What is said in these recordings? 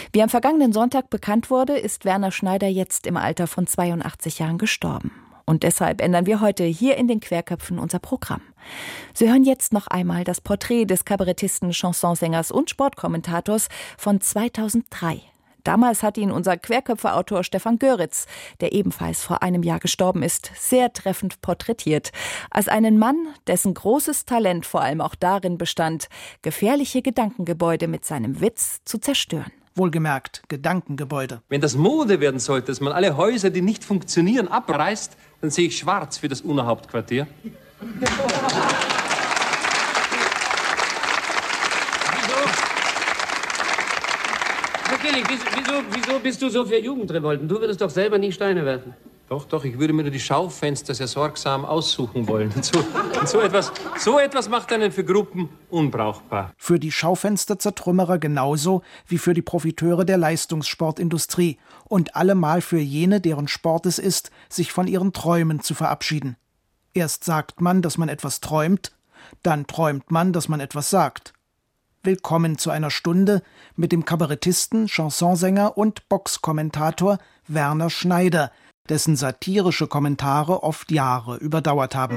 Wie am vergangenen Sonntag bekannt wurde, ist Werner Schneider jetzt im Alter von 82 Jahren gestorben. Und deshalb ändern wir heute hier in den Querköpfen unser Programm. Sie hören jetzt noch einmal das Porträt des Kabarettisten, Chansonsängers und Sportkommentators von 2003. Damals hat ihn unser Querköpfe-Autor Stefan Göritz, der ebenfalls vor einem Jahr gestorben ist, sehr treffend porträtiert. Als einen Mann, dessen großes Talent vor allem auch darin bestand, gefährliche Gedankengebäude mit seinem Witz zu zerstören. Wohlgemerkt, Gedankengebäude. Wenn das Mode werden sollte, dass man alle Häuser, die nicht funktionieren, abreißt, dann sehe ich schwarz für das Unerhauptquartier. Wieso bist du so für Jugendrevolten? Du würdest doch selber nie Steine werfen. Doch, ich würde mir nur die Schaufenster sehr sorgsam aussuchen wollen. So etwas macht einen für Gruppen unbrauchbar. Für die Schaufensterzertrümmerer genauso wie für die Profiteure der Leistungssportindustrie und allemal für jene, deren Sport es ist, sich von ihren Träumen zu verabschieden. Erst sagt man, dass man etwas träumt, dann träumt man, dass man etwas sagt. Willkommen zu einer Stunde mit dem Kabarettisten, Chansonsänger und Boxkommentator Werner Schneider, dessen satirische Kommentare oft Jahre überdauert haben.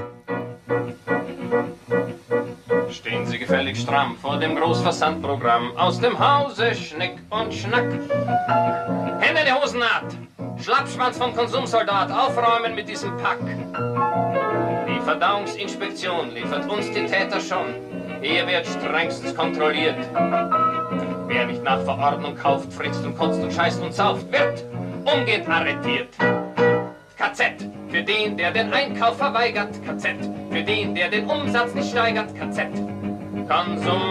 Stehen Sie gefällig stramm vor dem Großversandprogramm aus dem Hause Schnick und Schnack. Hände in die Hosennaht, Schlappschwanz vom Konsumsoldat, aufräumen mit diesem Pack. Die Verdauungsinspektion liefert uns die Täter schon. Hier wird strengstens kontrolliert. Wer nicht nach Verordnung kauft, fritzt und kotzt und scheißt und sauft, wird umgehend arretiert. KZ für den, der den Einkauf verweigert. KZ für den, der den Umsatz nicht steigert. KZ Konsumzwang.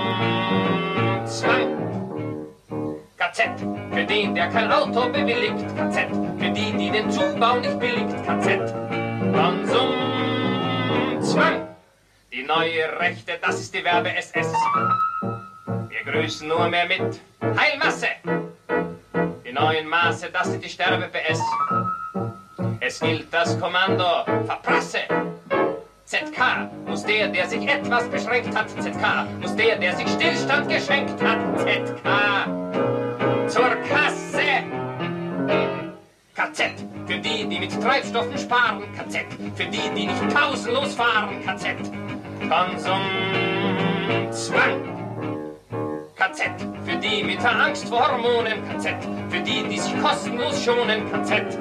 KZ für den, der kein Auto bewilligt. KZ für die, die den Zubau nicht billigt. KZ Konsumzwang. Die neue Rechte, das ist die Werbe-SS. Wir grüßen nur mehr mit Heilmasse. Die neuen Maße, das sind die Sterbe-PS. Es gilt das Kommando Verprasse. ZK muss der sich etwas beschränkt hat. ZK muss der sich Stillstand geschenkt hat. ZK zur Kasse. KZ für die mit Treibstoffen sparen. KZ für die nicht pausenlos fahren. KZ Konsumzwang. KZ für die mit der Angst vor Hormonen. KZ für die sich kostenlos schonen. KZ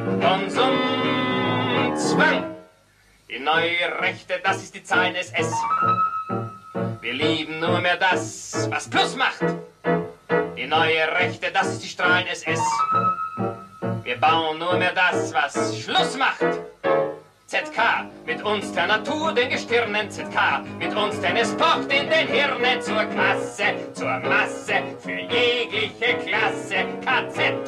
Konsumzwang. Die neue Rechte, das ist die Zahlen-SS. Wir lieben nur mehr das, was Plus macht. Die neue Rechte, das ist die Strahlen-SS. Wir bauen nur mehr das, was Schluss macht. ZK, mit uns der Natur den Gestirnen. ZK, mit uns den Sport in den Hirnen. Zur Klasse, zur Masse, für jegliche Klasse. KZ,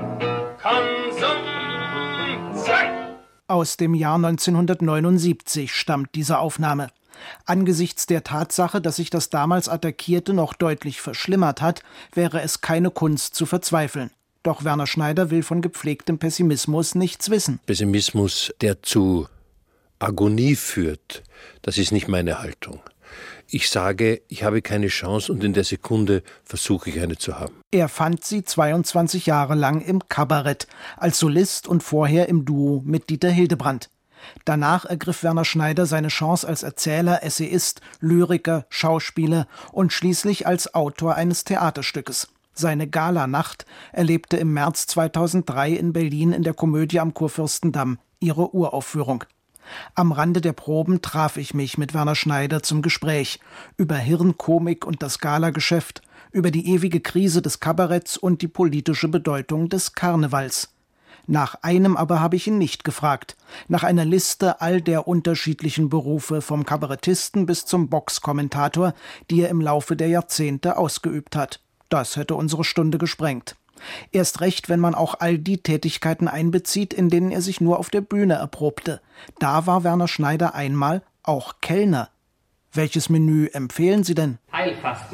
Konsumzwang. Aus dem Jahr 1979 stammt diese Aufnahme. Angesichts der Tatsache, dass sich das damals Attackierte noch deutlich verschlimmert hat, wäre es keine Kunst zu verzweifeln. Doch Werner Schneider will von gepflegtem Pessimismus nichts wissen. Pessimismus, der zu Agonie führt, das ist nicht meine Haltung. Ich sage, ich habe keine Chance und in der Sekunde versuche ich eine zu haben. Er fand sie 22 Jahre lang im Kabarett, als Solist und vorher im Duo mit Dieter Hildebrandt. Danach ergriff Werner Schneider seine Chance als Erzähler, Essayist, Lyriker, Schauspieler und schließlich als Autor eines Theaterstückes. Seine Galanacht erlebte im März 2003 in Berlin in der Komödie am Kurfürstendamm ihre Uraufführung. Am Rande der Proben traf ich mich mit Werner Schneider zum Gespräch über Hirnkomik und das Galageschäft, über die ewige Krise des Kabaretts und die politische Bedeutung des Karnevals. Nach einem aber habe ich ihn nicht gefragt, nach einer Liste all der unterschiedlichen Berufe vom Kabarettisten bis zum Boxkommentator, die er im Laufe der Jahrzehnte ausgeübt hat. Das hätte unsere Stunde gesprengt. Erst recht, wenn man auch all die Tätigkeiten einbezieht, in denen er sich nur auf der Bühne erprobte. Da war Werner Schneider einmal auch Kellner. Welches Menü empfehlen Sie denn? Heilfasten.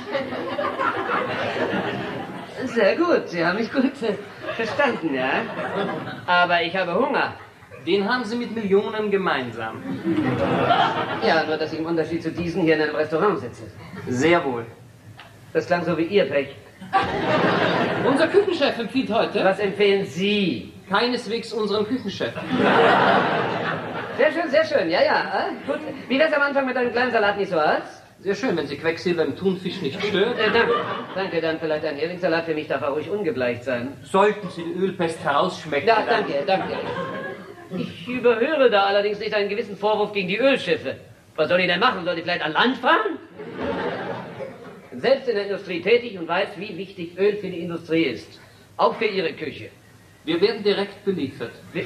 Sehr gut, Sie haben mich gut verstanden, ja? Aber ich habe Hunger. Den haben Sie mit Millionen gemeinsam. Ja, nur dass ich im Unterschied zu diesen hier in einem Restaurant sitze. Sehr wohl. Das klang so wie Ihr Pech. Unser Küchenchef empfiehlt heute... Was empfehlen Sie? Keineswegs unseren Küchenchef. Sehr schön, sehr schön. Ja. Gut. Wie wär's am Anfang mit einem kleinen Salat, nicht so was? Sehr schön, wenn Sie Quecksilber im Thunfisch nicht stört. Danke, dann vielleicht ein Heringssalat. Für mich darf er ruhig ungebleicht sein. Sollten Sie die Ölpest herausschmecken... Ja, danke. Ich überhöre da allerdings nicht einen gewissen Vorwurf gegen die Ölschiffe. Was soll die denn machen? Soll die vielleicht an Land fahren? Ich bin selbst in der Industrie tätig und weiß, wie wichtig Öl für die Industrie ist. Auch für Ihre Küche. Wir werden direkt beliefert.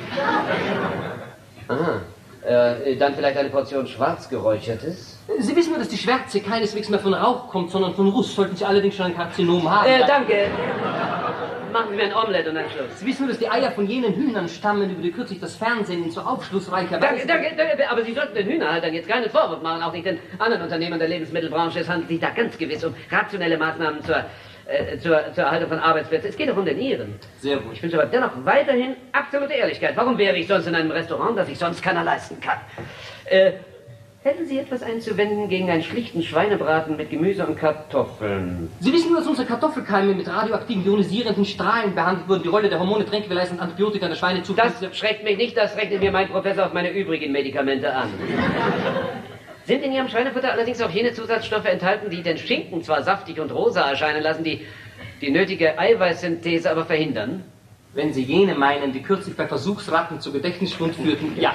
Dann vielleicht eine Portion Schwarzgeräuchertes? Sie wissen nur, dass die Schwärze keineswegs mehr von Rauch kommt, sondern von Ruß. Sollten Sie allerdings schon ein Karzinom haben. Danke. Machen Sie mir ein Omelett und einen Schluss. Sie wissen nur, dass die Eier von jenen Hühnern stammen, über die kürzlich das Fernsehen in so aufschlussreicher Weise... Danke, aber Sie sollten den Hühnerhaltern jetzt keinen Vorwurf machen, auch nicht den anderen Unternehmern der Lebensmittelbranche. Es handelt sich da ganz gewiss um rationelle Maßnahmen zur Erhaltung von Arbeitsplätzen. Es geht doch um den Ihren. Sehr gut. Ich wünsche aber dennoch weiterhin absolute Ehrlichkeit. Warum wäre ich sonst in einem Restaurant, das sich sonst keiner leisten kann? Hätten Sie etwas einzuwenden gegen einen schlichten Schweinebraten mit Gemüse und Kartoffeln? Sie wissen nur, dass unsere Kartoffelkeime mit radioaktiven, ionisierenden Strahlen behandelt wurden. Die Rolle der Hormone, Tränkeweiß und Antibiotika in der Schweinezucht... Das schreckt mich nicht, das rechnet mir mein Professor auf meine übrigen Medikamente an. Sind in Ihrem Schweinefutter allerdings auch jene Zusatzstoffe enthalten, die den Schinken zwar saftig und rosa erscheinen lassen, die nötige Eiweißsynthese aber verhindern? Wenn Sie jene meinen, die kürzlich bei Versuchsratten zu Gedächtnisschwund führten, ja.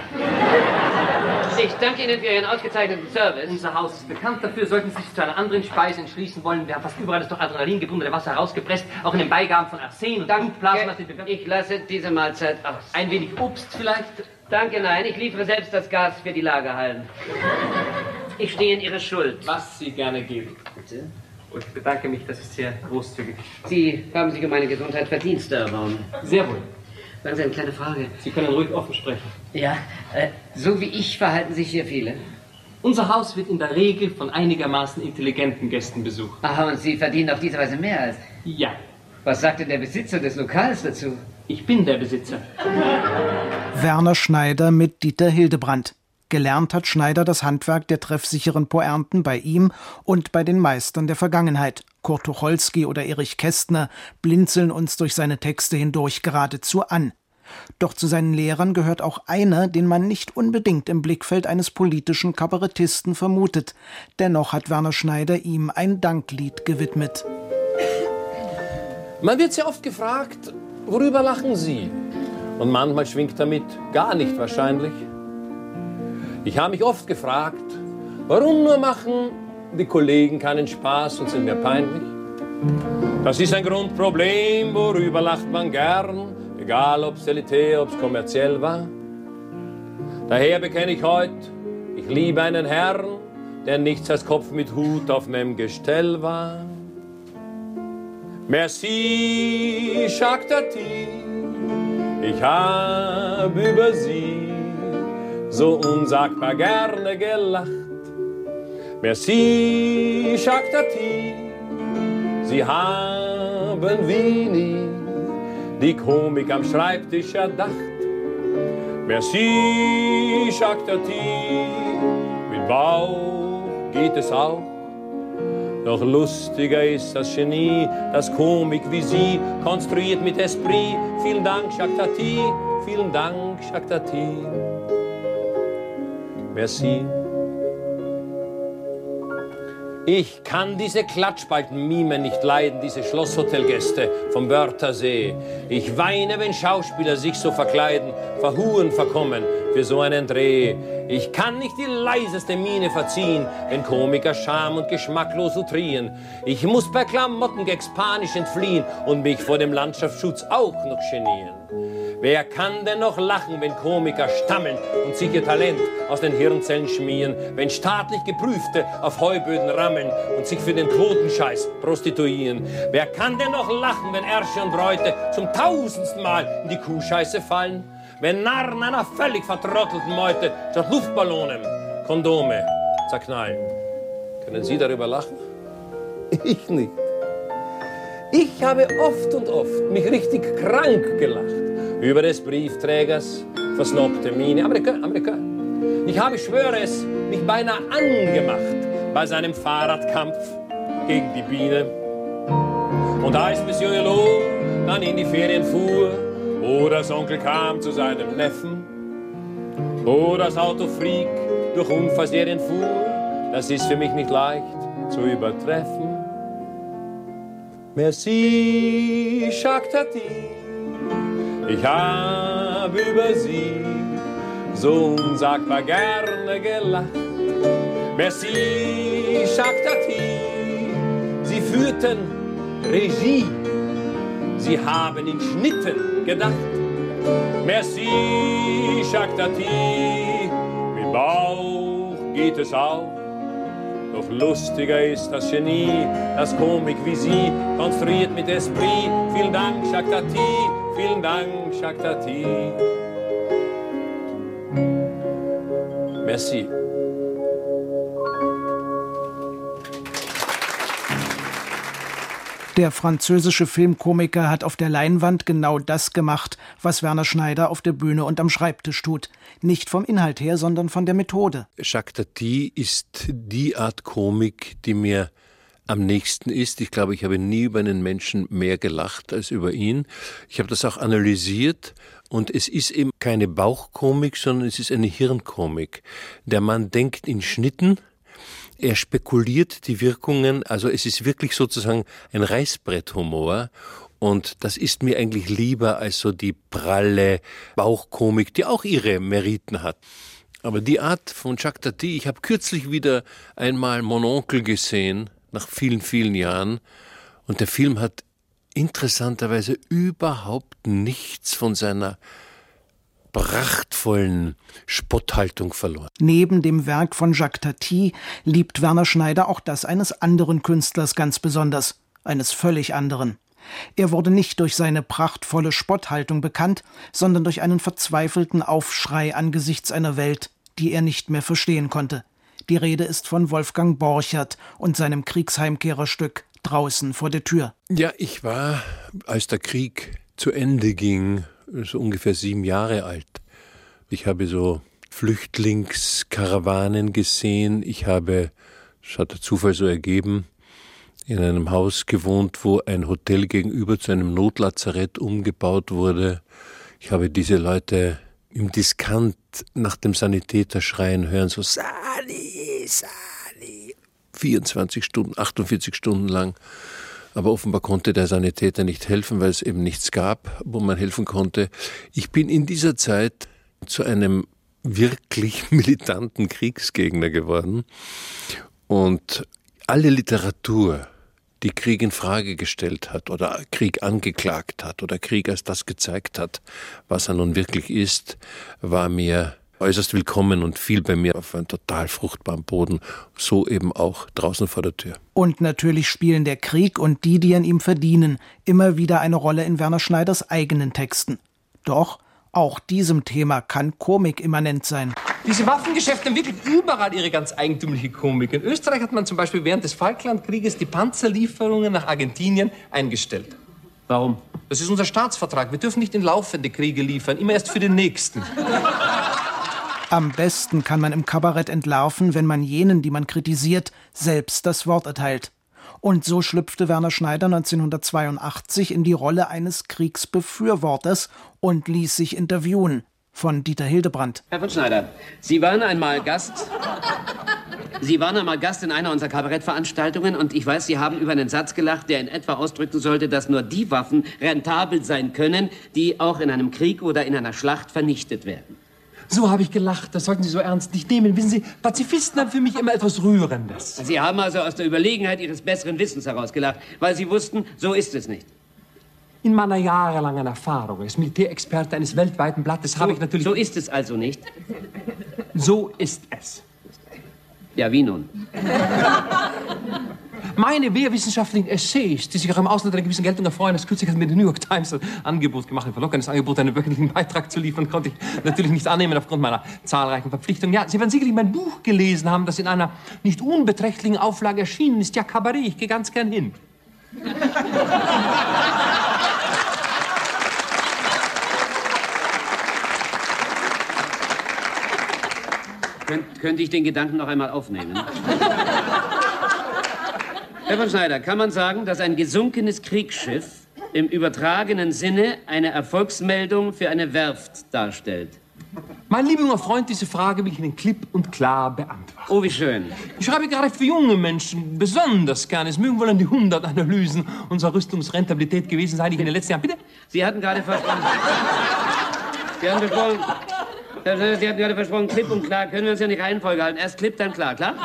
Ich danke Ihnen für Ihren ausgezeichneten Service. Unser Haus ist bekannt dafür. Sollten Sie sich zu einer anderen Speise entschließen wollen, wir haben fast überall das durch Adrenalin gebundene Wasser herausgepresst, auch in den Beigaben von Arsen und Blutplasma. Ich lasse diese Mahlzeit aus. Ein wenig Obst vielleicht? Danke, nein, ich liefere selbst das Gas für die Lagerhallen. Ich stehe in Ihre Schuld. Was Sie gerne geben. Bitte? Und ich bedanke mich, das ist sehr großzügig. Sie haben sich um meine Gesundheit verdient, Sir Baum. Sehr wohl. Sagen Sie eine kleine Frage. Sie können ruhig offen sprechen. Ja, so wie ich verhalten sich hier viele. Unser Haus wird in der Regel von einigermaßen intelligenten Gästen besucht. Aha, und Sie verdienen auf diese Weise mehr als... Ja. Was sagt denn der Besitzer des Lokals dazu? Ich bin der Besitzer. Werner Schneider mit Dieter Hildebrandt. Gelernt hat Schneider das Handwerk der treffsicheren Pointen bei ihm und bei den Meistern der Vergangenheit. Kurt Tucholsky oder Erich Kästner blinzeln uns durch seine Texte hindurch geradezu an. Doch zu seinen Lehrern gehört auch einer, den man nicht unbedingt im Blickfeld eines politischen Kabarettisten vermutet. Dennoch hat Werner Schneider ihm ein Danklied gewidmet. Man wird sehr oft gefragt, worüber lachen Sie? Und manchmal schwingt damit gar nicht wahrscheinlich. Ich habe mich oft gefragt, warum nur machen die Kollegen keinen Spaß und sind mir peinlich? Das ist ein Grundproblem, worüber lacht man gern, egal ob's elitär, ob's kommerziell war. Daher bekenne ich heute, ich liebe einen Herrn, der nichts als Kopf mit Hut auf nem Gestell war. Merci, Jacques Tati, ich hab über Sie so unsagbar gerne gelacht. Merci, Jacques Tati, Sie haben wie nie die Komik am Schreibtisch erdacht. Merci, Jacques Tati, mit Bauch geht es auch. Doch lustiger ist das Genie, das Komik wie Sie, konstruiert mit Esprit. Vielen Dank, Jacques Tati, vielen Dank, Jacques Tati. Merci. Ich kann diese Klatschbalken-Mime nicht leiden, diese Schlosshotelgäste vom Wörthersee. Ich weine, wenn Schauspieler sich so verkleiden, verhuren, verkommen für so einen Dreh. Ich kann nicht die leiseste Miene verziehen, wenn Komiker Scham und geschmacklos utrieren. Ich muss bei Klamottengags panisch entfliehen und mich vor dem Landschaftsschutz auch noch genieren. Wer kann denn noch lachen, wenn Komiker stammeln und sich ihr Talent aus den Hirnzellen schmieren, wenn staatlich Geprüfte auf Heuböden rammeln und sich für den Quotenscheiß prostituieren? Wer kann denn noch lachen, wenn Ärsche und Bräute zum 1000. Mal in die Kuhscheiße fallen? Wenn Narren einer völlig vertrottelten Meute statt Luftballonen Kondome zerknallen? Können Sie darüber lachen? Ich nicht. Ich habe oft und oft mich richtig krank gelacht über des Briefträgers versnobte Miene. Amerika. Ich habe, ich schwöre es, mich beinahe angemacht bei seinem Fahrradkampf gegen die Biene. Und als Monsieur Hulot dann in die Ferien fuhr, oh, das Onkel kam zu seinem Neffen, oh, das Auto Freak durch Unfallserien fuhr, das ist für mich nicht leicht zu übertreffen. Merci, Jacques Tati, ich hab über Sie so unsagbar gerne gelacht. Merci, Jacques Tati, Sie führten Regie, Sie haben in Schnitten gedacht. Merci, Jacques Tati, mit Bauch geht es auch. Doch lustiger ist das Genie, das Komik wie Sie, konstruiert mit Esprit. Vielen Dank, Jacques Tati, vielen Dank, Jacques Tati. Merci. Der französische Filmkomiker hat auf der Leinwand genau das gemacht, was Werner Schneider auf der Bühne und am Schreibtisch tut. Nicht vom Inhalt her, sondern von der Methode. Jacques Tati ist die Art Komik, die mir am nächsten ist. Ich glaube, ich habe nie über einen Menschen mehr gelacht als über ihn. Ich habe das auch analysiert und es ist eben keine Bauchkomik, sondern es ist eine Hirnkomik. Der Mann denkt in Schnitten. Er spekuliert die Wirkungen, also es ist wirklich sozusagen ein Reißbretthumor und das ist mir eigentlich lieber als so die pralle Bauchkomik, die auch ihre Meriten hat. Aber die Art von Jacques Tati, ich habe kürzlich wieder einmal Mon Oncle gesehen, nach vielen, vielen Jahren, und der Film hat interessanterweise überhaupt nichts von seiner prachtvollen Spotthaltung verloren. Neben dem Werk von Jacques Tati liebt Werner Schneider auch das eines anderen Künstlers ganz besonders, eines völlig anderen. Er wurde nicht durch seine prachtvolle Spotthaltung bekannt, sondern durch einen verzweifelten Aufschrei angesichts einer Welt, die er nicht mehr verstehen konnte. Die Rede ist von Wolfgang Borchert und seinem Kriegsheimkehrerstück Draußen vor der Tür. Ja, ich war, als der Krieg zu Ende ging, so ungefähr 7 Jahre alt. Ich habe so Flüchtlingskarawanen gesehen. Ich habe, das hat der Zufall so ergeben, in einem Haus gewohnt, wo ein Hotel gegenüber zu einem Notlazarett umgebaut wurde. Ich habe diese Leute im Diskant nach dem Sanitäter schreien hören, so Sani, Sani, 24 Stunden, 48 Stunden lang. Aber offenbar konnte der Sanitäter nicht helfen, weil es eben nichts gab, wo man helfen konnte. Ich bin in dieser Zeit zu einem wirklich militanten Kriegsgegner geworden. Und alle Literatur, die Krieg in Frage gestellt hat oder Krieg angeklagt hat oder Krieg als das gezeigt hat, was er nun wirklich ist, war mir äußerst willkommen und fiel bei mir auf einen total fruchtbaren Boden, so eben auch Draußen vor der Tür. Und natürlich spielen der Krieg und die an ihm verdienen, immer wieder eine Rolle in Werner Schneiders eigenen Texten. Doch auch diesem Thema kann Komik immanent sein. Diese Waffengeschäfte haben wirklich überall ihre ganz eigentümliche Komik. In Österreich hat man zum Beispiel während des Falklandkrieges die Panzerlieferungen nach Argentinien eingestellt. Warum? Das ist unser Staatsvertrag. Wir dürfen nicht in laufende Kriege liefern, immer erst für den nächsten. Am besten kann man im Kabarett entlarven, wenn man jenen, die man kritisiert, selbst das Wort erteilt. Und so schlüpfte Werner Schneider 1982 in die Rolle eines Kriegsbefürworters und ließ sich interviewen von Dieter Hildebrandt. Herr von Schneider, Sie waren einmal Gast in einer unserer Kabarettveranstaltungen und ich weiß, Sie haben über einen Satz gelacht, der in etwa ausdrücken sollte, dass nur die Waffen rentabel sein können, die auch in einem Krieg oder in einer Schlacht vernichtet werden. So habe ich gelacht, das sollten Sie so ernst nicht nehmen. Wissen Sie, Pazifisten haben für mich immer etwas Rührendes. Sie haben also aus der Überlegenheit Ihres besseren Wissens herausgelacht, weil Sie wussten, so ist es nicht. In meiner jahrelangen Erfahrung als Militärexperte eines weltweiten Blattes habe ich natürlich... So ist es also nicht? So ist es. Ja, wie nun? Meine wehrwissenschaftlichen Essays, die sich auch im Ausland einer gewissen Geltung erfreuen, das kürzlich hat mir die New York Times ein Angebot gemacht, ein verlockendes Angebot, einen wöchentlichen Beitrag zu liefern, konnte ich natürlich nicht annehmen aufgrund meiner zahlreichen Verpflichtungen. Ja, Sie werden sicherlich mein Buch gelesen haben, das in einer nicht unbeträchtlichen Auflage erschienen ist. Ja, Kabarett, ich gehe ganz gern hin. Könnte ich den Gedanken noch einmal aufnehmen? Herr von Schneider, kann man sagen, dass ein gesunkenes Kriegsschiff im übertragenen Sinne eine Erfolgsmeldung für eine Werft darstellt? Mein lieber junger Freund, diese Frage will ich Ihnen klipp und klar beantworten. Oh, wie schön. Ich schreibe gerade für junge Menschen besonders gerne. Es mögen wohl an die 100 Analysen unserer Rüstungsrentabilität gewesen sein, die ich in den letzten Jahren... Bitte? Sie hatten gerade versprochen... Sie hatten gerade versprochen, klipp und klar. Können wir uns ja nicht Reihenfolge halten. Erst klipp, dann klar, klar?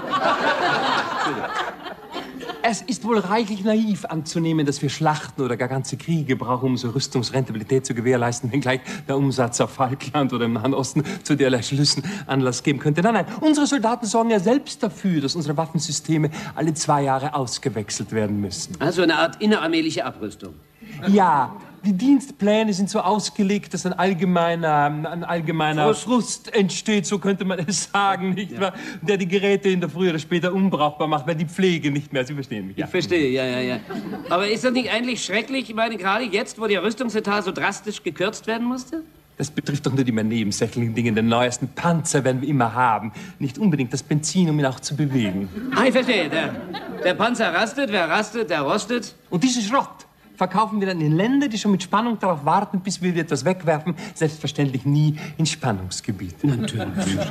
Es ist wohl reichlich naiv anzunehmen, dass wir Schlachten oder gar ganze Kriege brauchen, um unsere Rüstungsrentabilität zu gewährleisten, wenngleich der Umsatz auf Falkland oder im Nahen Osten zu derlei Schlüssen Anlass geben könnte. Nein, nein, unsere Soldaten sorgen ja selbst dafür, dass unsere Waffensysteme alle 2 Jahre ausgewechselt werden müssen. Also eine Art innerarmeeliche Abrüstung. Ja, die Dienstpläne sind so ausgelegt, dass ein allgemeiner Frust entsteht, so könnte man es sagen, nicht wahr? Der die Geräte in der früher oder später unbrauchbar macht, weil die Pflege nicht mehr, Sie verstehen mich. Ja. Ich verstehe, ja. Aber ist das nicht eigentlich schrecklich, ich meine, gerade jetzt, wo der Rüstungsetat so drastisch gekürzt werden musste? Das betrifft doch nur die mehr nebensächlichen Dinge. Den neuesten Panzer werden wir immer haben. Nicht unbedingt das Benzin, um ihn auch zu bewegen. Ah, ich verstehe. Der Panzer rastet, wer rastet, der rostet. Und diesen Schrott verkaufen wir dann in Länder, die schon mit Spannung darauf warten, bis wir etwas wegwerfen. Selbstverständlich nie in Spannungsgebiete. Natürlich.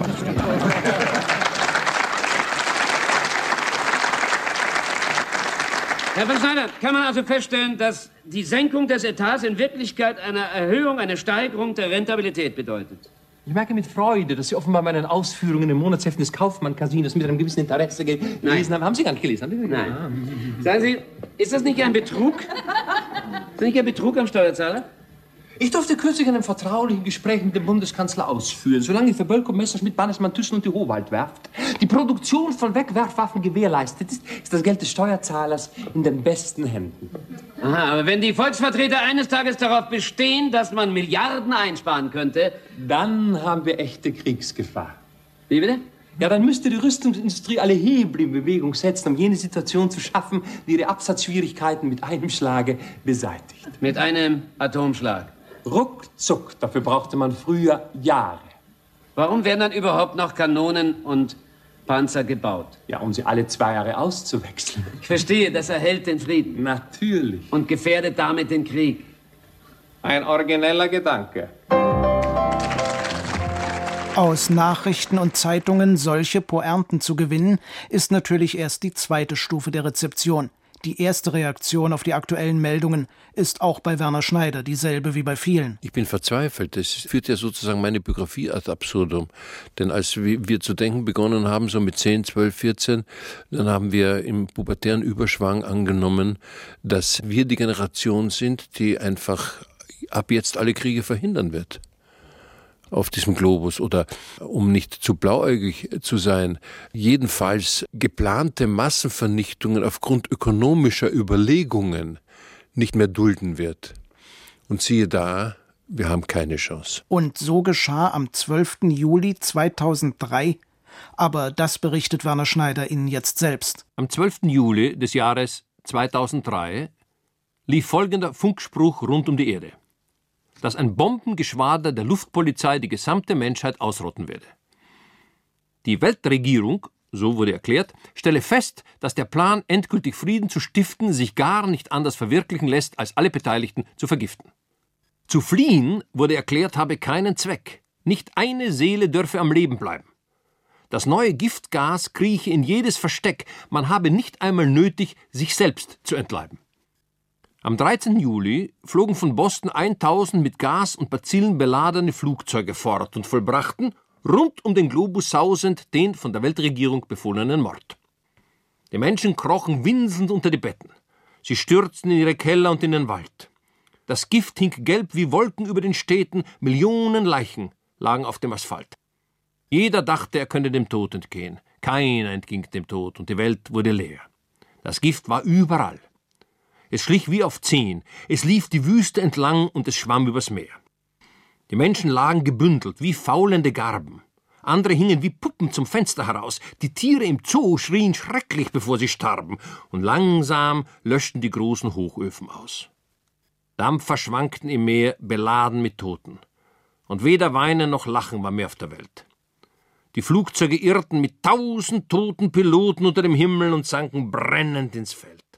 Herr von Schneider, kann man also feststellen, dass die Senkung des Etats in Wirklichkeit eine Erhöhung, eine Steigerung der Rentabilität bedeutet? Ich merke mit Freude, dass Sie offenbar meinen Ausführungen im Monatsheften des Kaufmann-Casinos mit einem gewissen Interesse gelesen haben. Haben Sie gar nicht gelesen? Nein. Sagen Sie, ist das nicht ein Betrug? Ist das nicht ein Betrug am Steuerzahler? Ich durfte kürzlich in einem vertraulichen Gespräch mit dem Bundeskanzler ausführen, solange für Bölkow, Messerschmitt, Bannesmann, Thyssen und die Howaldwerft die Produktion von Wegwerfwaffen gewährleistet ist, ist das Geld des Steuerzahlers in den besten Händen. Aha, aber wenn die Volksvertreter eines Tages darauf bestehen, dass man Milliarden einsparen könnte... Dann haben wir echte Kriegsgefahr. Wie bitte? Ja, dann müsste die Rüstungsindustrie alle Hebel in Bewegung setzen, um jene Situation zu schaffen, die ihre Absatzschwierigkeiten mit einem Schlage beseitigt. Mit einem Atomschlag? Ruckzuck, dafür brauchte man früher Jahre. Warum werden dann überhaupt noch Kanonen und Panzer gebaut? Ja, um sie alle 2 Jahre auszuwechseln. Ich verstehe, das erhält den Frieden. Natürlich. Und gefährdet damit den Krieg. Ein origineller Gedanke. Aus Nachrichten und Zeitungen solche Pointen zu gewinnen, ist natürlich erst die zweite Stufe der Rezeption. Die erste Reaktion auf die aktuellen Meldungen ist auch bei Werner Schneider dieselbe wie bei vielen. Ich bin verzweifelt. Das führt ja sozusagen meine Biografie ad absurdum. Denn als wir zu denken begonnen haben, so mit 10, 12, 14, dann haben wir im pubertären Überschwang angenommen, dass wir die Generation sind, die einfach ab jetzt alle Kriege verhindern wird. Auf diesem Globus oder, um nicht zu blauäugig zu sein, jedenfalls geplante Massenvernichtungen aufgrund ökonomischer Überlegungen nicht mehr dulden wird. Und siehe da, wir haben keine Chance. Und so geschah am 12. Juli 2003. Aber das berichtet Werner Schneider Ihnen jetzt selbst. Am 12. Juli des Jahres 2003 lief folgender Funkspruch rund um die Erde: dass ein Bombengeschwader der Luftpolizei die gesamte Menschheit ausrotten werde. Die Weltregierung, so wurde erklärt, stelle fest, dass der Plan, endgültig Frieden zu stiften, sich gar nicht anders verwirklichen lässt, als alle Beteiligten zu vergiften. Zu fliehen, wurde erklärt, habe keinen Zweck. Nicht eine Seele dürfe am Leben bleiben. Das neue Giftgas krieche in jedes Versteck, man habe nicht einmal nötig, sich selbst zu entleiben. Am 13. Juli flogen von Boston 1000 mit Gas und Bazillen beladene Flugzeuge fort und vollbrachten, rund um den Globus sausend, den von der Weltregierung befohlenen Mord. Die Menschen krochen winselnd unter die Betten. Sie stürzten in ihre Keller und in den Wald. Das Gift hing gelb wie Wolken über den Städten, Millionen Leichen lagen auf dem Asphalt. Jeder dachte, er könne dem Tod entgehen. Keiner entging dem Tod und die Welt wurde leer. Das Gift war überall. Es schlich wie auf 10, es lief die Wüste entlang und es schwamm übers Meer. Die Menschen lagen gebündelt wie faulende Garben. Andere hingen wie Puppen zum Fenster heraus. Die Tiere im Zoo schrien schrecklich, bevor sie starben. Und langsam löschten die großen Hochöfen aus. Dampfer schwankten im Meer, beladen mit Toten. Und weder Weinen noch Lachen war mehr auf der Welt. Die Flugzeuge irrten mit 1000 toten Piloten unter dem Himmel und sanken brennend ins Feld.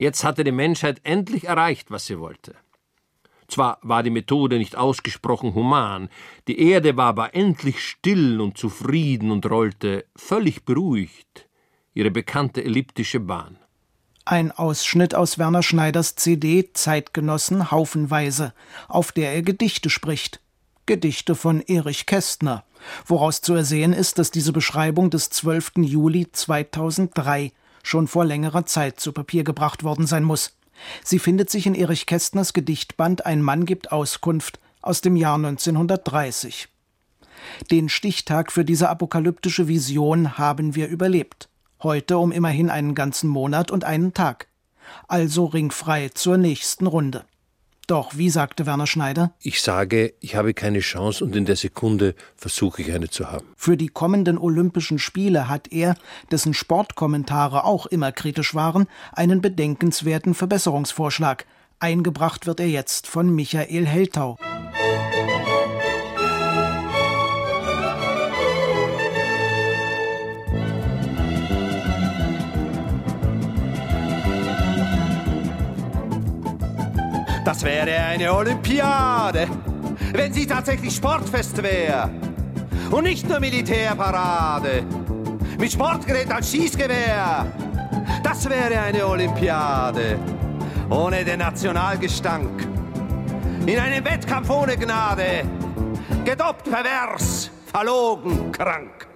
Jetzt hatte die Menschheit endlich erreicht, was sie wollte. Zwar war die Methode nicht ausgesprochen human, die Erde war aber endlich still und zufrieden und rollte, völlig beruhigt, ihre bekannte elliptische Bahn. Ein Ausschnitt aus Werner Schneiders CD »Zeitgenossen haufenweise«, auf der er Gedichte spricht. Gedichte von Erich Kästner, woraus zu ersehen ist, dass diese Beschreibung des 12. Juli 2003 schon vor längerer Zeit zu Papier gebracht worden sein muss. Sie findet sich in Erich Kästners Gedichtband »Ein Mann gibt Auskunft« aus dem Jahr 1930. Den Stichtag für diese apokalyptische Vision haben wir überlebt. Heute um immerhin einen ganzen Monat und einen Tag. Also ringfrei zur nächsten Runde. Doch, wie sagte Werner Schneider? Ich sage, ich habe keine Chance und in der Sekunde versuche ich eine zu haben. Für die kommenden Olympischen Spiele hat er, dessen Sportkommentare auch immer kritisch waren, einen bedenkenswerten Verbesserungsvorschlag. Eingebracht wird er jetzt von Michael Heltau. Das wäre eine Olympiade, wenn sie tatsächlich sportfest wäre. Und nicht nur Militärparade, mit Sportgerät als Schießgewehr. Das wäre eine Olympiade, ohne den Nationalgestank. In einem Wettkampf ohne Gnade, gedopt, pervers, verlogen, krank.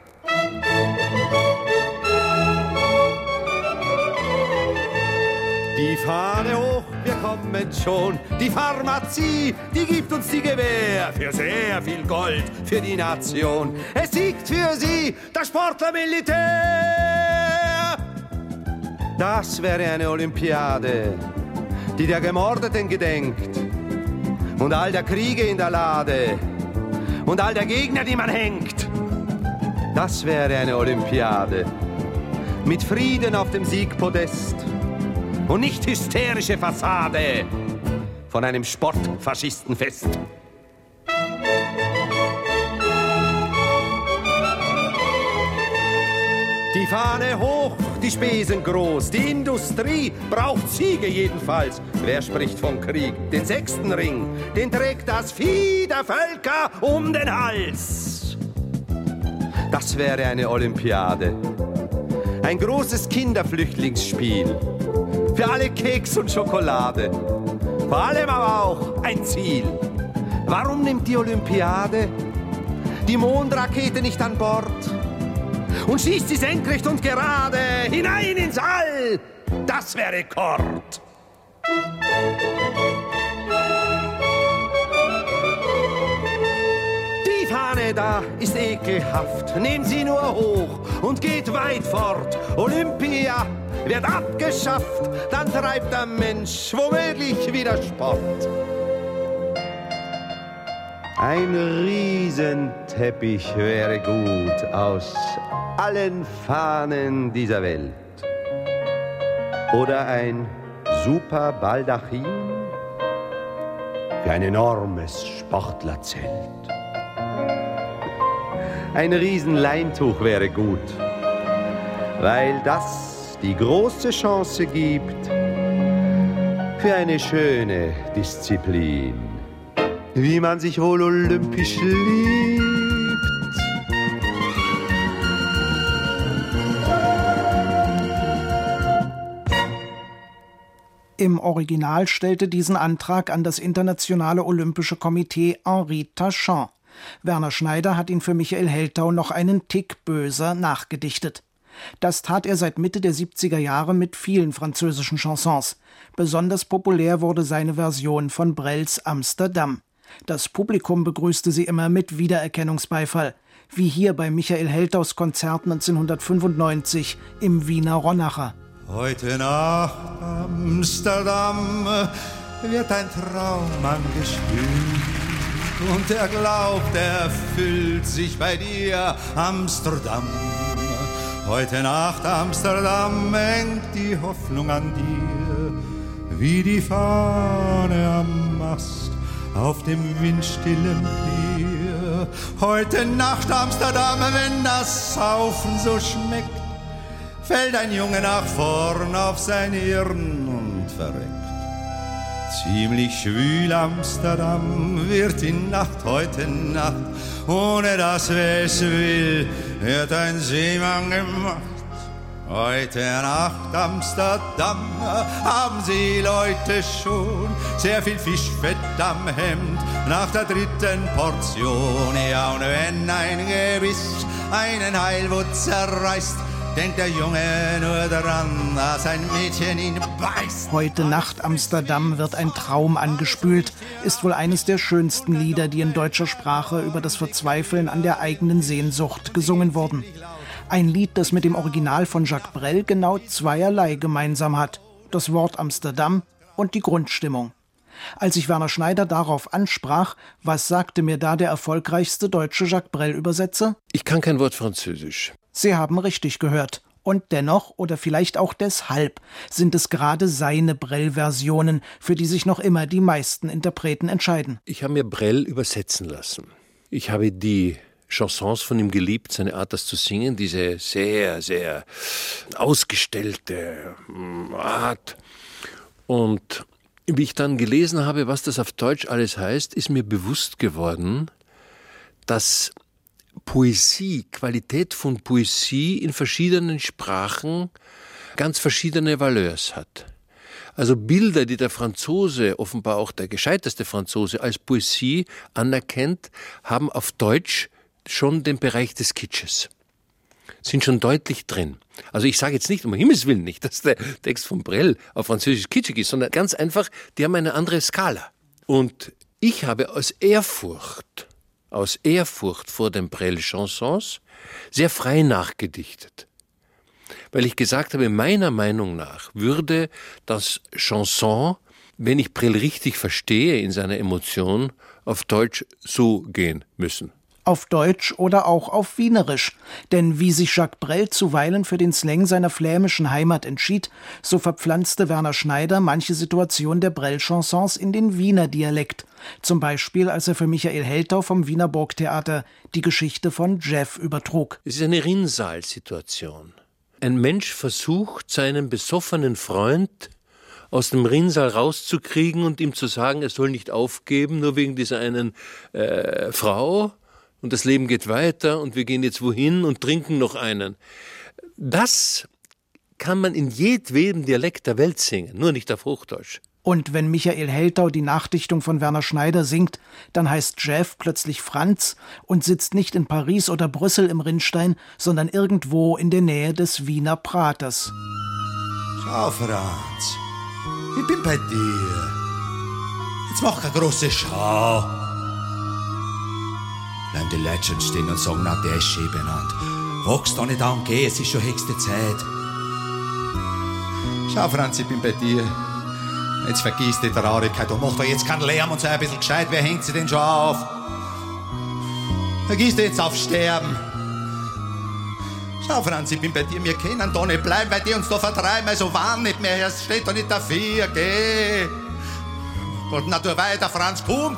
Die Fahne hoch, wir kommen schon. Die Pharmazie, die gibt uns die Gewähr für sehr viel Gold für die Nation. Es siegt für sie das Sportlermilitär. Das wäre eine Olympiade, die der Gemordeten gedenkt und all der Kriege in der Lade und all der Gegner, die man hängt. Das wäre eine Olympiade mit Frieden auf dem Siegpodest. Und nicht hysterische Fassade von einem Sportfaschistenfest. Die Fahne hoch, die Spesen groß, die Industrie braucht Siege jedenfalls. Wer spricht vom Krieg? Den 6. Ring, den trägt das Vieh der Völker um den Hals. Das wäre eine Olympiade, ein großes Kinderflüchtlingsspiel. Für alle Keks und Schokolade. Vor allem aber auch ein Ziel. Warum nimmt die Olympiade die Mondrakete nicht an Bord und schießt sie senkrecht und gerade hinein ins All? Das wäre Rekord. Die Fahne da ist ekelhaft. Nehmt sie nur hoch und geht weit fort. Olympia wird abgeschafft, dann treibt der Mensch womöglich wieder Sport. Ein Riesenteppich wäre gut aus allen Fahnen dieser Welt. Oder ein super Baldachin für ein enormes Sportlerzelt. Ein Riesenleintuch wäre gut, weil das die große Chance gibt für eine schöne Disziplin, wie man sich wohl olympisch liebt. Im Original stellte diesen Antrag an das Internationale Olympische Komitee Henri Tachant. Werner Schneider hat ihn für Michael Heltau noch einen Tick böser nachgedichtet. Das tat er seit Mitte der 70er Jahre mit vielen französischen Chansons. Besonders populär wurde seine Version von Brels Amsterdam. Das Publikum begrüßte sie immer mit Wiedererkennungsbeifall, wie hier bei Michael Heltaus Konzert 1995 im Wiener Ronacher. Heute Nacht Amsterdam wird ein Traum angespült und der Glaub erfüllt sich bei dir, Amsterdam. Heute Nacht Amsterdam hängt die Hoffnung an dir, wie die Fahne am Mast auf dem windstillen Pier. Heute Nacht Amsterdam, wenn das Saufen so schmeckt, fällt ein Junge nach vorn auf sein Hirn und verreckt. Ziemlich schwül Amsterdam wird die Nacht heute Nacht, ohne dass wer es will, wird ein Seemann gemacht. Heute Nacht Amsterdam haben sie Leute schon sehr viel Fischfett am Hemd nach der dritten Portion. Ja, und wenn ein Gebiss einen Heilwut zerreißt, denkt der Junge nur daran, dass ein Mädchen ihn beißt. Heute Nacht Amsterdam wird ein Traum angespült, ist wohl eines der schönsten Lieder, die in deutscher Sprache über das Verzweifeln an der eigenen Sehnsucht gesungen wurden. Ein Lied, das mit dem Original von Jacques Brel genau zweierlei gemeinsam hat: das Wort Amsterdam und die Grundstimmung. Als ich Werner Schneider darauf ansprach, was sagte mir da der erfolgreichste deutsche Jacques Brel-Übersetzer? Ich kann kein Wort Französisch. Sie haben richtig gehört. Und dennoch, oder vielleicht auch deshalb, sind es gerade seine Brel-Versionen, für die sich noch immer die meisten Interpreten entscheiden. Ich habe mir Brel übersetzen lassen. Ich habe die Chansons von ihm geliebt, seine Art, das zu singen, diese sehr, sehr ausgestellte Art. Und wie ich dann gelesen habe, was das auf Deutsch alles heißt, ist mir bewusst geworden, dass Poesie, Qualität von Poesie in verschiedenen Sprachen ganz verschiedene Valeurs hat. Also Bilder, die der Franzose, offenbar auch der gescheiteste Franzose, als Poesie anerkennt, haben auf Deutsch schon den Bereich des Kitsches. Sind schon deutlich drin. Also ich sage jetzt nicht, um Himmels Willen nicht, dass der Text von Brel auf Französisch kitschig ist, sondern ganz einfach, die haben eine andere Skala. Und ich habe aus Ehrfurcht vor den Brel-Chansons sehr frei nachgedichtet. Weil ich gesagt habe, meiner Meinung nach würde das Chanson, wenn ich Brel richtig verstehe in seiner Emotion, auf Deutsch so gehen müssen. Auf Deutsch oder auch auf Wienerisch. Denn wie sich Jacques Brel zuweilen für den Slang seiner flämischen Heimat entschied, so verpflanzte Werner Schneider manche Situation der Brel-Chansons in den Wiener Dialekt. Zum Beispiel, als er für Michael Heltau vom Wiener Burgtheater die Geschichte von Jeff übertrug. Es ist eine Rinnsal-Situation. Ein Mensch versucht, seinen besoffenen Freund aus dem Rinnsal rauszukriegen und ihm zu sagen, er soll nicht aufgeben, nur wegen dieser einen Frau. Und das Leben geht weiter und wir gehen jetzt wohin und trinken noch einen. Das kann man in jedwedem Dialekt der Welt singen, nur nicht auf Hochdeutsch. Und wenn Michael Heltau die Nachdichtung von Werner Schneider singt, dann heißt Jeff plötzlich Franz und sitzt nicht in Paris oder Brüssel im Rinnstein, sondern irgendwo in der Nähe des Wiener Praters. Schau, Franz, ich bin bei dir. Jetzt mach keine große Schau. Bleiben die Leute schon stehen und sagen, na, der ist schön benannt. Wachst da nicht an, geh, es ist schon höchste Zeit. Schau, Franz, ich bin bei dir. Jetzt vergiss die Traurigkeit und mach da jetzt keinen Lärm und sei ein bisschen gescheit. Wer hängt sie denn schon auf? Vergiss dir jetzt auf Sterben. Schau, Franz, ich bin bei dir. Wir können da nicht bleiben, weil die uns da vertreiben. Also wann nicht mehr, es steht da nicht dafür, geh. Gott, na du weiter, Franz, komm.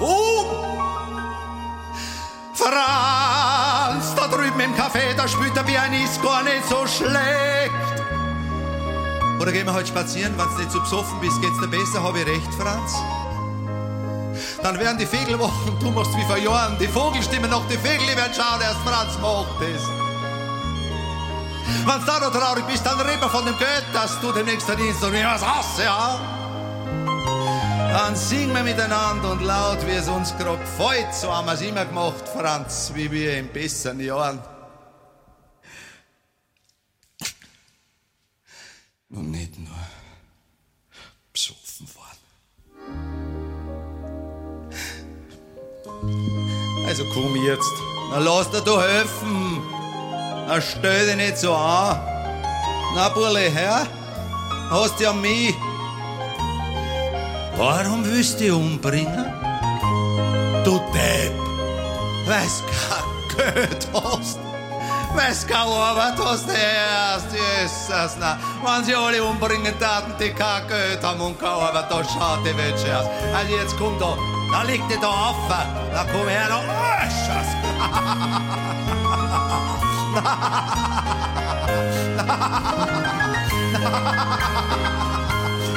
Franz, da drüben im Café, da spült der Bier, ist gar nicht so schlecht. Oder gehen wir heute spazieren, wenn du nicht so besoffen bist, geht's dir besser, hab ich recht, Franz? Dann werden die Vögel wach und du machst wie vor Jahren. Die Vogelstimmen noch, die Vögel, die werden schauen, erst Franz macht das. Wenn du da noch traurig bist, dann red mir von dem Geld, dass du demnächst verdienst und mir was hast, ja? Dann singen wir miteinander und laut, wie es uns grad gefällt. So haben wir es immer gemacht, Franz, wie wir in besseren Jahren. Und nicht nur besoffen worden. Also komm jetzt, na lass dir da helfen. Na stell dich nicht so an. Na Burli, hör, hast ja mich. Warum willst du dich umbringen? Du Depp! Weil's kein Geld hast! Weil's keine Arbeit hast, erst, Jesus! Na, wenn sie alle umbringen taten, die kein Geld haben und keine Arbeit, da schaut die Welt schon aus. Also jetzt komm da, da leg dich da auf, da komm her, da Arschers!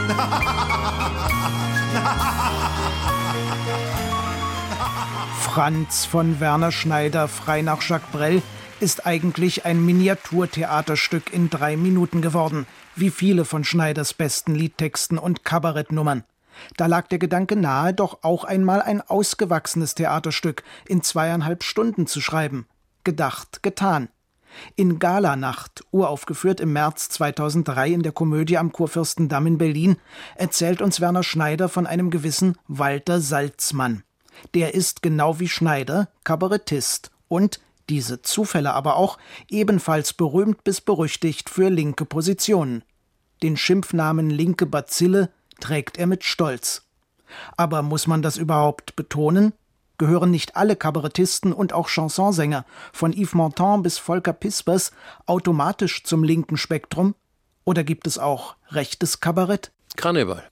Franz von Werner Schneider, frei nach Jacques Brel, ist eigentlich ein Miniaturtheaterstück in 3 Minuten geworden, wie viele von Schneiders besten Liedtexten und Kabarettnummern. Da lag der Gedanke nahe, doch auch einmal ein ausgewachsenes Theaterstück in 2,5 Stunden zu schreiben. Gedacht, getan. In Galanacht, uraufgeführt im März 2003 in der Komödie am Kurfürstendamm in Berlin, erzählt uns Werner Schneider von einem gewissen Walter Salzmann. Der ist genau wie Schneider Kabarettist und, diese Zufälle aber auch, ebenfalls berühmt bis berüchtigt für linke Positionen. Den Schimpfnamen linke Bazille trägt er mit Stolz. Aber muss man das überhaupt betonen? Gehören nicht alle Kabarettisten und auch Chansonsänger, von Yves Montand bis Volker Pispers, automatisch zum linken Spektrum? Oder gibt es auch rechtes Kabarett? Karneval.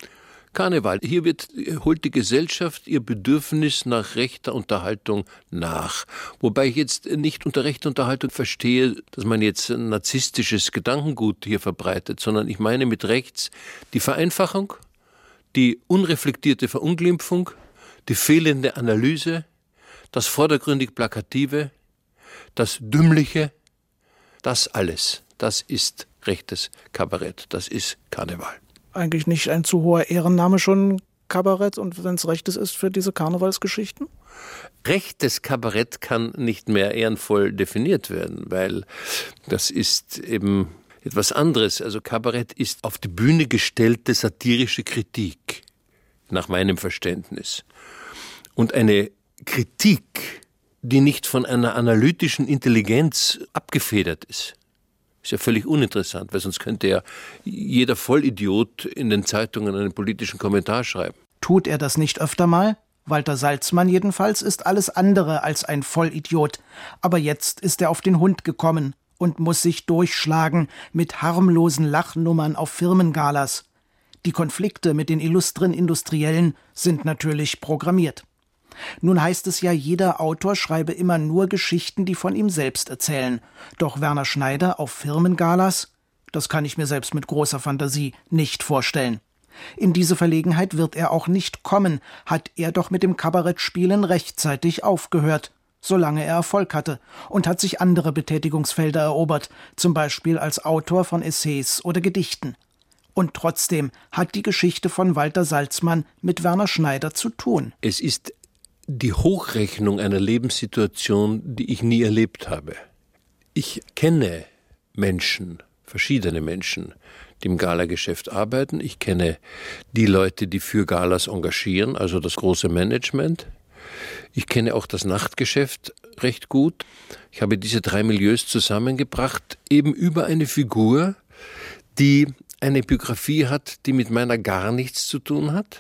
Hier holt die Gesellschaft ihr Bedürfnis nach rechter Unterhaltung nach. Wobei ich jetzt nicht unter rechter Unterhaltung verstehe, dass man jetzt ein narzisstisches Gedankengut hier verbreitet, sondern ich meine mit rechts die Vereinfachung, die unreflektierte Verunglimpfung, die fehlende Analyse, das vordergründig Plakative, das Dümmliche, das alles, das ist rechtes Kabarett, das ist Karneval. Eigentlich nicht ein zu hoher Ehrenname schon Kabarett und wenn es rechtes ist für diese Karnevalsgeschichten? Rechtes Kabarett kann nicht mehr ehrenvoll definiert werden, weil das ist eben etwas anderes. Also Kabarett ist auf die Bühne gestellte satirische Kritik, nach meinem Verständnis. Und eine Kritik, die nicht von einer analytischen Intelligenz abgefedert ist. Ist ja völlig uninteressant, weil sonst könnte ja jeder Vollidiot in den Zeitungen einen politischen Kommentar schreiben. Tut er das nicht öfter mal? Walter Salzmann jedenfalls ist alles andere als ein Vollidiot. Aber jetzt ist er auf den Hund gekommen und muss sich durchschlagen mit harmlosen Lachnummern auf Firmengalas. Die Konflikte mit den illustren Industriellen sind natürlich programmiert. Nun heißt es ja, jeder Autor schreibe immer nur Geschichten, die von ihm selbst erzählen. Doch Werner Schneider auf Firmengalas? Das kann ich mir selbst mit großer Fantasie nicht vorstellen. In diese Verlegenheit wird er auch nicht kommen, hat er doch mit dem Kabarettspielen rechtzeitig aufgehört, solange er Erfolg hatte, und hat sich andere Betätigungsfelder erobert, zum Beispiel als Autor von Essays oder Gedichten. Und trotzdem hat die Geschichte von Walter Salzmann mit Werner Schneider zu tun. Es ist die Hochrechnung einer Lebenssituation, die ich nie erlebt habe. Ich kenne Menschen, verschiedene Menschen, die im Galageschäft arbeiten. Ich kenne die Leute, die für Galas engagieren, also das große Management. Ich kenne auch das Nachtgeschäft recht gut. Ich habe diese 3 Milieus zusammengebracht, eben über eine Figur, die eine Biografie hat, die mit meiner gar nichts zu tun hat,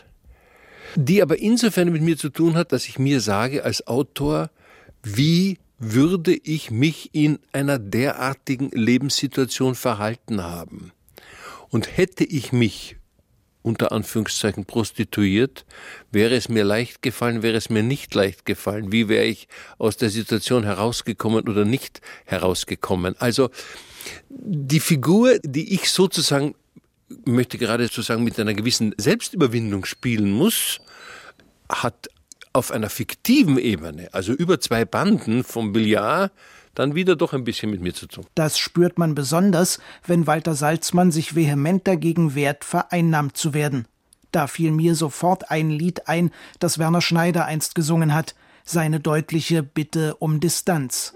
die aber insofern mit mir zu tun hat, dass ich mir sage als Autor, wie würde ich mich in einer derartigen Lebenssituation verhalten haben? Und hätte ich mich, unter Anführungszeichen, prostituiert, wäre es mir leicht gefallen, wäre es mir nicht leicht gefallen? Wie wäre ich aus der Situation herausgekommen oder nicht herausgekommen? Also die Figur, die ich sozusagen, möchte geradezu sagen, mit einer gewissen Selbstüberwindung spielen muss, hat auf einer fiktiven Ebene, also über 2 Banden vom Billard, dann wieder doch ein bisschen mit mir zu tun. Das spürt man besonders, wenn Walter Salzmann sich vehement dagegen wehrt, vereinnahmt zu werden. Da fiel mir sofort ein Lied ein, das Werner Schneider einst gesungen hat, seine deutliche Bitte um Distanz.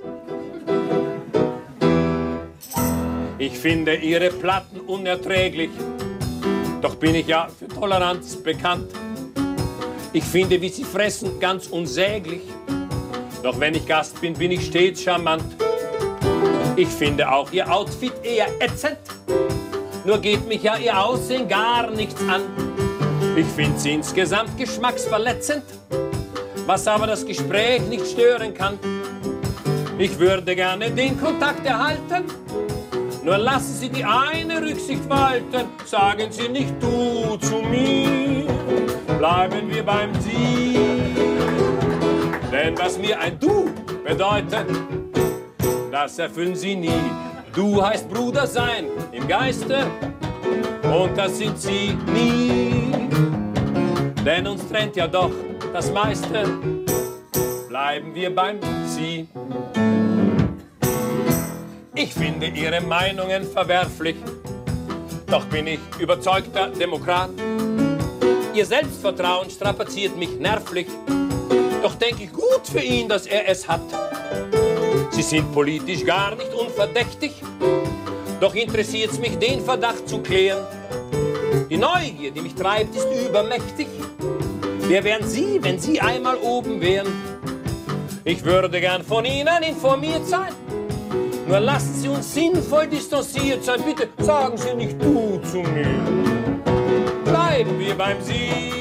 Ich finde Ihre Platten unerträglich, doch bin ich ja für Toleranz bekannt. Ich finde, wie Sie fressen, ganz unsäglich, doch wenn ich Gast bin, bin ich stets charmant. Ich finde auch Ihr Outfit eher ätzend, nur geht mich ja Ihr Aussehen gar nichts an. Ich finde Sie insgesamt geschmacksverletzend, was aber das Gespräch nicht stören kann. Ich würde gerne den Kontakt erhalten, nur lassen Sie die eine Rücksicht walten. Sagen Sie nicht du zu mir, bleiben wir beim Sie. Denn was mir ein Du bedeutet, das erfüllen Sie nie. Du heißt Bruder sein im Geiste Und das sind Sie nie. Denn uns trennt ja doch das meiste. Bleiben wir beim Sie. Ich finde Ihre Meinungen verwerflich. Doch bin ich überzeugter Demokrat. Ihr Selbstvertrauen strapaziert mich nervlich. Doch denke ich gut für ihn, dass er es hat. Sie sind politisch gar nicht unverdächtig. Doch interessiert's mich, den Verdacht zu klären. Die Neugier, die mich treibt, ist übermächtig. Wer wären Sie, wenn Sie einmal oben wären? Ich würde gern von Ihnen informiert sein. Nur lassen Sie uns sinnvoll distanziert sein. Bitte sagen Sie nicht du zu mir. Bleiben wir beim Sie.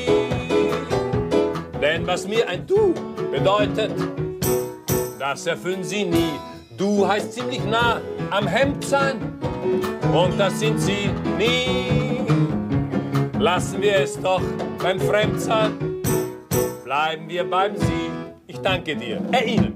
Denn was mir ein Du bedeutet, das erfüllen Sie nie. Du heißt ziemlich nah am Hemd sein. Und das sind Sie nie. Lassen wir es doch beim Fremdsein. Bleiben wir beim Sie. Ich danke dir. Ihnen.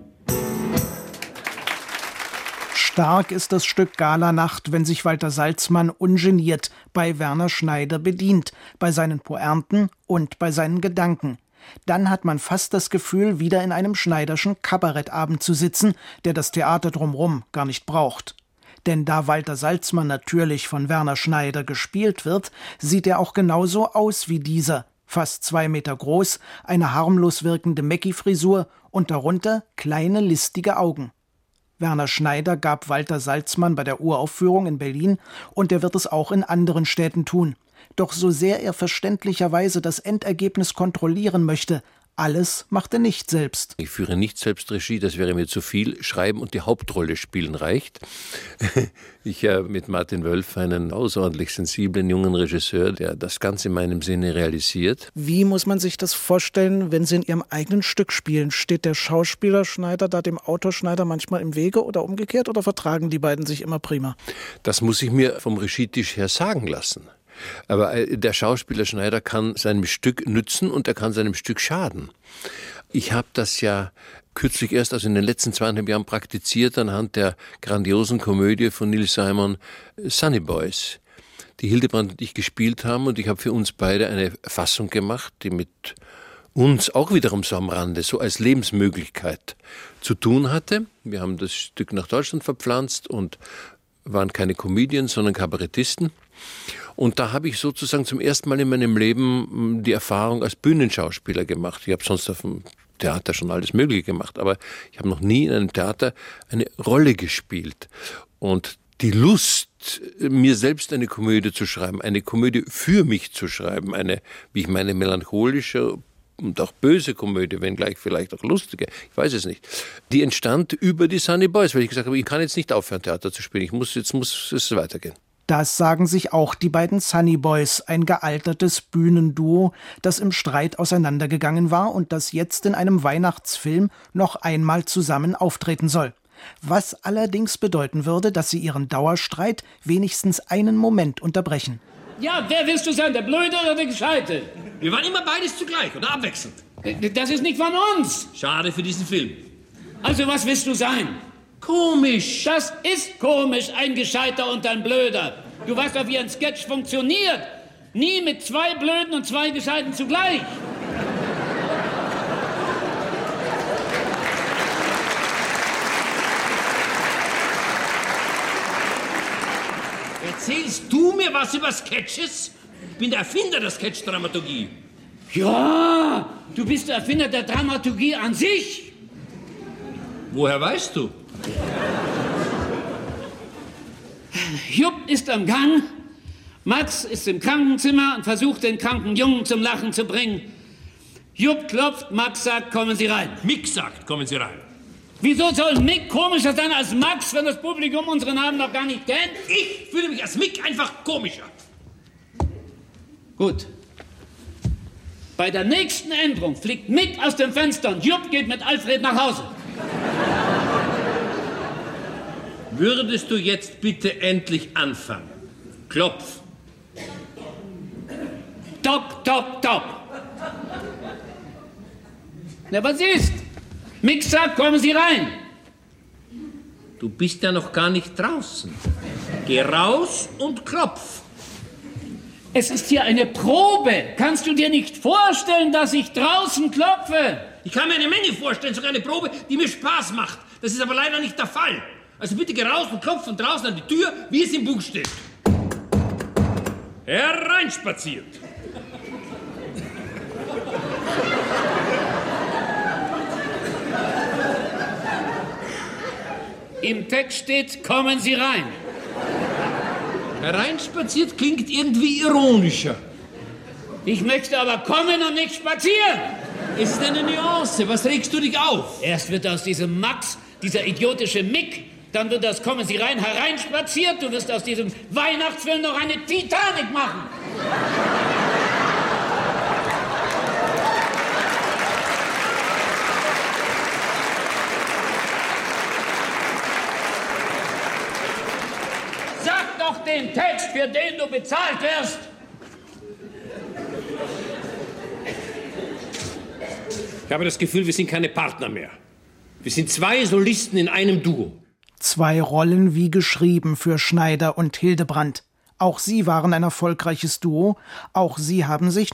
Stark ist das Stück Galanacht, wenn sich Walter Salzmann ungeniert bei Werner Schneider bedient, bei seinen Pointen und bei seinen Gedanken. Dann hat man fast das Gefühl, wieder in einem Schneiderschen Kabarettabend zu sitzen, der das Theater drumherum gar nicht braucht. Denn da Walter Salzmann natürlich von Werner Schneider gespielt wird, sieht er auch genauso aus wie dieser. Fast 2 Meter groß, eine harmlos wirkende Mäcki-Frisur und darunter kleine listige Augen. Werner Schneider gab Walter Salzmann bei der Uraufführung in Berlin und er wird es auch in anderen Städten tun. Doch so sehr er verständlicherweise das Endergebnis kontrollieren möchte, alles macht er nicht selbst. Ich führe nicht selbst Regie, das wäre mir zu viel. Schreiben und die Hauptrolle spielen reicht. Ich habe mit Martin Wölf einen außerordentlich sensiblen jungen Regisseur, der das Ganze in meinem Sinne realisiert. Wie muss man sich das vorstellen, wenn Sie in Ihrem eigenen Stück spielen? Steht der Schauspieler Schneider da dem Autor Schneider manchmal im Wege oder umgekehrt oder vertragen die beiden sich immer prima? Das muss ich mir vom Regietisch her sagen lassen. Aber der Schauspieler Schneider kann seinem Stück nützen und er kann seinem Stück schaden. Ich habe das ja kürzlich erst, also in den letzten 2,5 Jahren praktiziert anhand der grandiosen Komödie von Neil Simon, Sunny Boys, die Hildebrand und ich gespielt haben. Und ich habe für uns beide eine Fassung gemacht, die mit uns auch wiederum so am Rande, so als Lebensmöglichkeit zu tun hatte. Wir haben das Stück nach Deutschland verpflanzt und waren keine Comedians, sondern Kabarettisten. Und da habe ich sozusagen zum ersten Mal in meinem Leben die Erfahrung als Bühnenschauspieler gemacht. Ich habe sonst auf dem Theater schon alles Mögliche gemacht, aber ich habe noch nie in einem Theater eine Rolle gespielt. Und die Lust, mir selbst eine Komödie zu schreiben, eine Komödie für mich zu schreiben, eine, wie ich meine, melancholische und auch böse Komödie, wenngleich vielleicht auch lustige, ich weiß es nicht, die entstand über die Sunny Boys, weil ich gesagt habe, ich kann jetzt nicht aufhören, Theater zu spielen, jetzt muss es weitergehen. Das sagen sich auch die beiden Sunny Boys, ein gealtertes Bühnenduo, das im Streit auseinandergegangen war und das jetzt in einem Weihnachtsfilm noch einmal zusammen auftreten soll. Was allerdings bedeuten würde, dass sie ihren Dauerstreit wenigstens einen Moment unterbrechen. Ja, wer willst du sein, der Blöde oder der Gescheite? Wir waren immer beides zugleich oder abwechselnd. Das ist nicht von uns. Schade für diesen Film. Also was willst du sein? Komisch. Das ist komisch, ein Gescheiter und ein Blöder. Du weißt doch, wie ein Sketch funktioniert. Nie mit 2 Blöden und 2 Gescheiten zugleich. Erzählst du mir was über Sketches? Ich bin der Erfinder der Sketch-Dramaturgie. Ja, du bist der Erfinder der Dramaturgie an sich. Woher weißt du? Jupp ist am Gang, Max ist im Krankenzimmer und versucht, den kranken Jungen zum Lachen zu bringen. Jupp klopft, Max sagt, kommen Sie rein. Mick sagt, kommen Sie rein. Wieso soll Mick komischer sein als Max, wenn das Publikum unseren Namen noch gar nicht kennt? Ich fühle mich als Mick einfach komischer. Gut. Bei der nächsten Änderung fliegt Mick aus dem Fenster und Jupp geht mit Alfred nach Hause. Würdest du jetzt bitte endlich anfangen? Klopf. Tock, tock, tock. Na, was ist? Mick sagt, kommen Sie rein. Du bist ja noch gar nicht draußen. Geh raus und klopf. Es ist hier eine Probe. Kannst du dir nicht vorstellen, dass ich draußen klopfe? Ich kann mir eine Menge vorstellen, sogar eine Probe, die mir Spaß macht. Das ist aber leider nicht der Fall. Also bitte geh raus und klopf von draußen an die Tür, wie es im Buch steht. Hereinspaziert. Im Text steht, kommen Sie rein. Hereinspaziert klingt irgendwie ironischer. Ich möchte aber kommen und nicht spazieren. Es ist eine Nuance. Was regst du dich auf? Erst wird aus diesem Max, dieser idiotische Mick, dann wird das kommen Sie rein, hereinspaziert. Du wirst aus diesem Weihnachtsfilm noch eine Titanic machen. Sag doch den Text, für den du bezahlt wirst. Ich habe das Gefühl, wir sind keine Partner mehr. Wir sind zwei Solisten in einem Duo. 2 Rollen wie geschrieben für Schneider und Hildebrandt. Auch sie waren ein erfolgreiches Duo. Auch sie haben sich,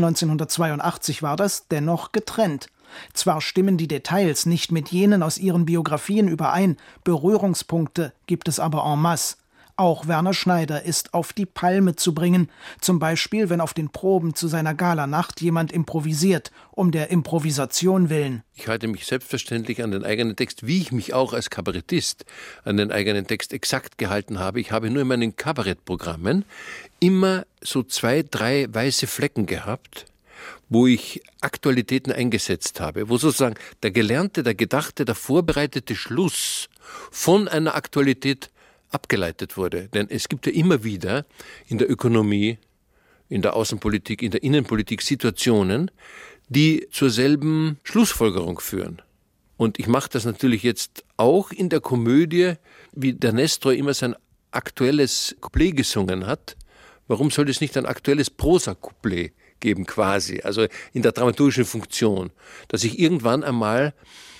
1982 war das, dennoch getrennt. Zwar stimmen die Details nicht mit jenen aus ihren Biografien überein, Berührungspunkte gibt es aber en masse. Auch Werner Schneider ist auf die Palme zu bringen, zum Beispiel, wenn auf den Proben zu seiner Galanacht jemand improvisiert, um der Improvisation willen. Ich halte mich selbstverständlich an den eigenen Text, wie ich mich auch als Kabarettist an den eigenen Text exakt gehalten habe. Ich habe nur in meinen Kabarettprogrammen immer so 2, 3 weiße Flecken gehabt, wo ich Aktualitäten eingesetzt habe, wo sozusagen der gelernte, der gedachte, der vorbereitete Schluss von einer Aktualität abgeleitet wurde. Denn es gibt ja immer wieder in der Ökonomie, in der Außenpolitik, in der Innenpolitik Situationen, die zur selben Schlussfolgerung führen. Und ich mache das natürlich jetzt auch in der Komödie, wie der Nestor immer sein aktuelles Couplet gesungen hat. Warum soll es nicht ein aktuelles Prosa-Couplet geben quasi, also in der dramaturgischen Funktion, dass ich irgendwann einmal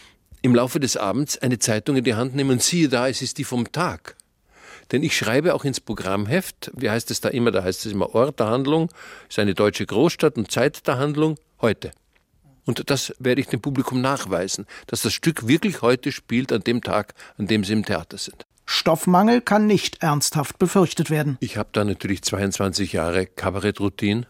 im Laufe des Abends eine Zeitung in die Hand nehme und siehe da, es ist die vom Tag. Denn ich schreibe auch ins Programmheft, wie heißt es da immer, da heißt es immer Ort der Handlung, ist eine deutsche Großstadt und Zeit der Handlung, heute. Und das werde ich dem Publikum nachweisen, dass das Stück wirklich heute spielt, an dem Tag, an dem sie im Theater sind. Stoffmangel kann nicht ernsthaft befürchtet werden. Ich habe da natürlich 22 Jahre Kabarettroutine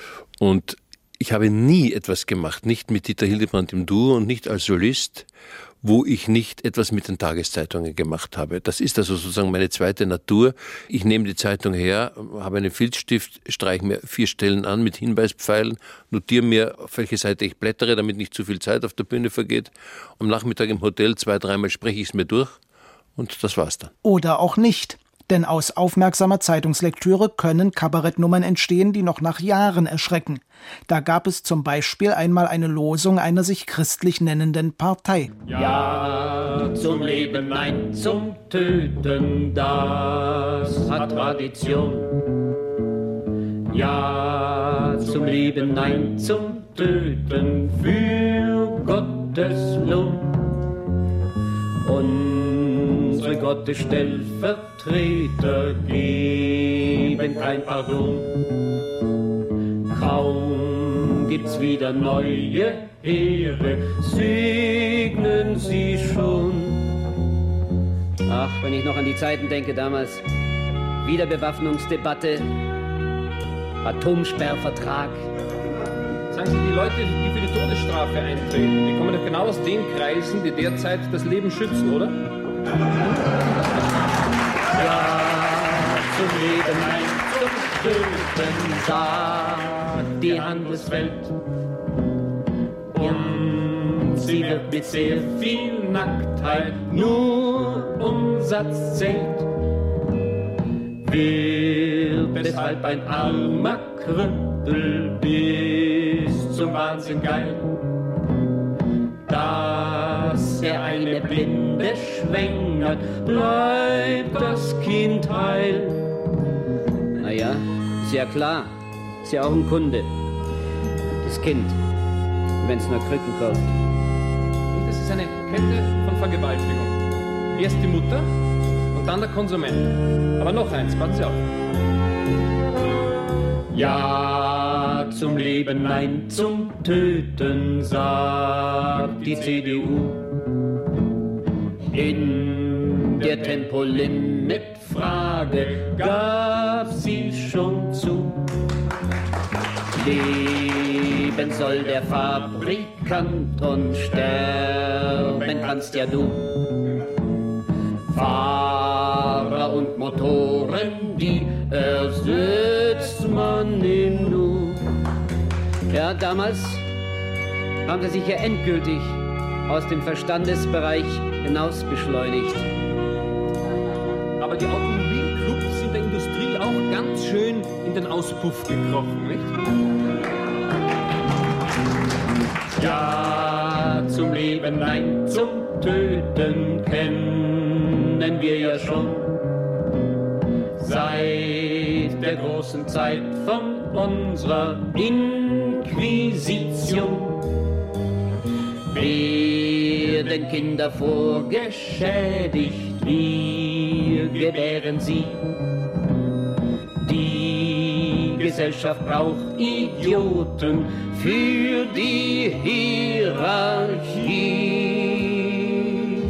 und ich habe nie etwas gemacht, nicht mit Dieter Hildebrandt im Duo und nicht als Solist, wo ich nicht etwas mit den Tageszeitungen gemacht habe. Das ist also sozusagen meine zweite Natur. Ich nehme die Zeitung her, habe einen Filzstift, streiche mir 4 Stellen an mit Hinweispfeilen, notiere mir, auf welche Seite ich blättere, damit nicht zu viel Zeit auf der Bühne vergeht. Am Nachmittag im Hotel 2-, 3-mal spreche ich es mir durch und das war's dann. Oder auch nicht. Denn aus aufmerksamer Zeitungslektüre können Kabarettnummern entstehen, die noch nach Jahren erschrecken. Da gab es zum Beispiel einmal eine Losung einer sich christlich nennenden Partei. Ja zum Leben, nein zum Töten, das hat Tradition. Ja zum Leben, nein zum Töten, für Gottes Lohn. Unsere Gottesstellvertreter geben kein Pardon. Kaum gibt's wieder neue Heere, segnen sie schon. Ach, wenn ich noch an die Zeiten denke damals. Wiederbewaffnungsdebatte, Atomsperrvertrag. Sagen Sie, die Leute, die für die Todesstrafe eintreten, die kommen doch genau aus den Kreisen, die derzeit das Leben schützen, oder? Ja zum Leben, nein zum Töten, sagt die Handelswelt. Und sie wird mit sehr viel Nacktheit nur Umsatz zählt. Wird deshalb ein armer Krüppel bis zum Wahnsinn geil, dass er eine Blinde schwängert, bleibt das Kind heil. Naja, ist ja klar, ist ja auch ein Kunde. Das Kind, wenn's nur Krücken kauft. Das ist eine Kette von Vergewaltigung. Erst die Mutter und dann der Konsument. Aber noch eins, passen Sie auf. Ja zum Leben, nein zum Töten, sagt die CDU. In der Tempolimit-Frage gab sie schon zu. Leben soll der Fabrikant und sterben kannst ja du. Fahrer und Motoren, die ersetzt man im Nu. Ja, damals haben sie sich ja endgültig aus dem Verstandesbereich hinaus beschleunigt. Aber die Automobilclubs in der Industrie auch ganz schön in den Auspuff gekrochen, nicht? Ja zum Leben, nein zum Töten kennen wir ja schon. Seit der großen Zeit von unserer Inquisition werden Kinder vorgeschädigt, wir gebären sie. Die Gesellschaft braucht Idioten für die Hierarchie.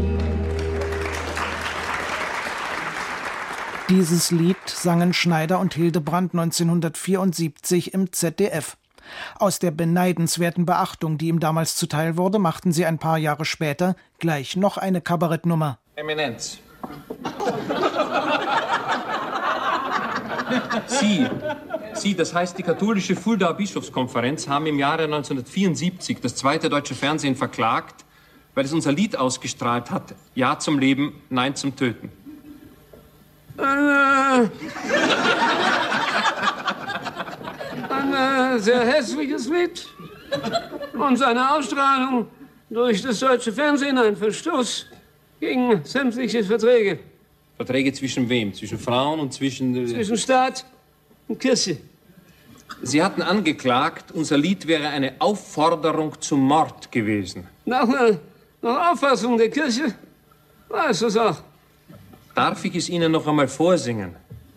Dieses Lied sangen Schneider und Hildebrandt 1974 im ZDF. Aus der beneidenswerten Beachtung, die ihm damals zuteil wurde, machten sie ein paar Jahre später gleich noch eine Kabarettnummer. Eminenz. Sie, das heißt die katholische Fuldaer Bischofskonferenz, haben im Jahre 1974 das zweite deutsche Fernsehen verklagt, weil es unser Lied ausgestrahlt hat. Ja zum Leben, nein zum Töten. Ein sehr hässliches Lied und seine Ausstrahlung durch das deutsche Fernsehen ein Verstoß gegen sämtliche Verträge. Verträge zwischen wem? Zwischen Frauen und zwischen Staat und Kirche. Sie hatten angeklagt, unser Lied wäre eine Aufforderung zum Mord gewesen. Nach Auffassung der Kirche war es das auch. Darf ich es Ihnen noch einmal vorsingen?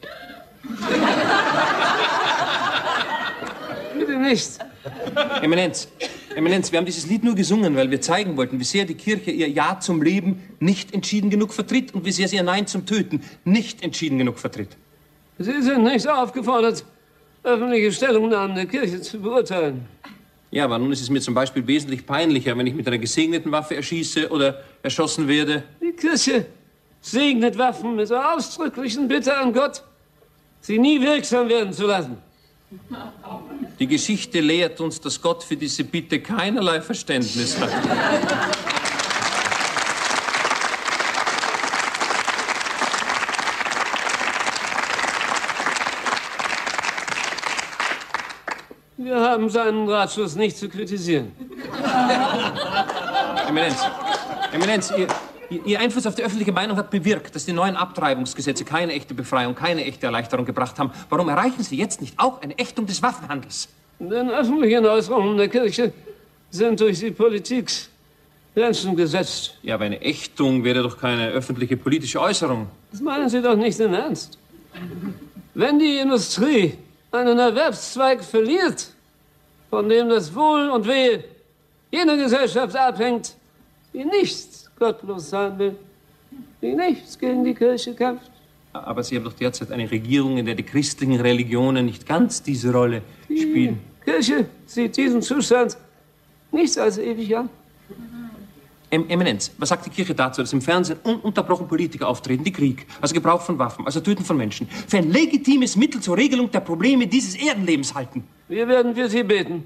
Bitte nicht. Eminenz, wir haben dieses Lied nur gesungen, weil wir zeigen wollten, wie sehr die Kirche ihr Ja zum Leben nicht entschieden genug vertritt und wie sehr sie ihr Nein zum Töten nicht entschieden genug vertritt. Sie sind nicht aufgefordert, öffentliche Stellungnahmen der Kirche zu beurteilen. Ja, aber nun ist es mir zum Beispiel wesentlich peinlicher, wenn ich mit einer gesegneten Waffe erschieße oder erschossen werde. Die Kirche segnet Waffen mit der ausdrücklichen Bitte an Gott, sie nie wirksam werden zu lassen. Die Geschichte lehrt uns, dass Gott für diese Bitte keinerlei Verständnis hat. Wir haben seinen Ratschluss nicht zu kritisieren. Eminenz, Ihr Einfluss auf die öffentliche Meinung hat bewirkt, dass die neuen Abtreibungsgesetze keine echte Befreiung, keine echte Erleichterung gebracht haben. Warum erreichen Sie jetzt nicht auch eine Ächtung des Waffenhandels? Den öffentlichen Äußerungen der Kirche sind durch die Politik Grenzen gesetzt. Ja, aber eine Ächtung wäre doch keine öffentliche politische Äußerung. Das meinen Sie doch nicht im Ernst. Wenn die Industrie einen Erwerbszweig verliert, von dem das Wohl und Wehe jener Gesellschaft abhängt, die nichts gottlos sein will, die nichts gegen die Kirche kämpft. Aber Sie haben doch derzeit eine Regierung, in der die christlichen Religionen nicht ganz diese Rolle spielen. Die Kirche sieht diesen Zustand nichts als ewig an. Eminenz, was sagt die Kirche dazu, dass im Fernsehen ununterbrochen Politiker auftreten, die Krieg, also Gebrauch von Waffen, also Töten von Menschen, für ein legitimes Mittel zur Regelung der Probleme dieses Erdenlebens halten? Wir werden für Sie beten.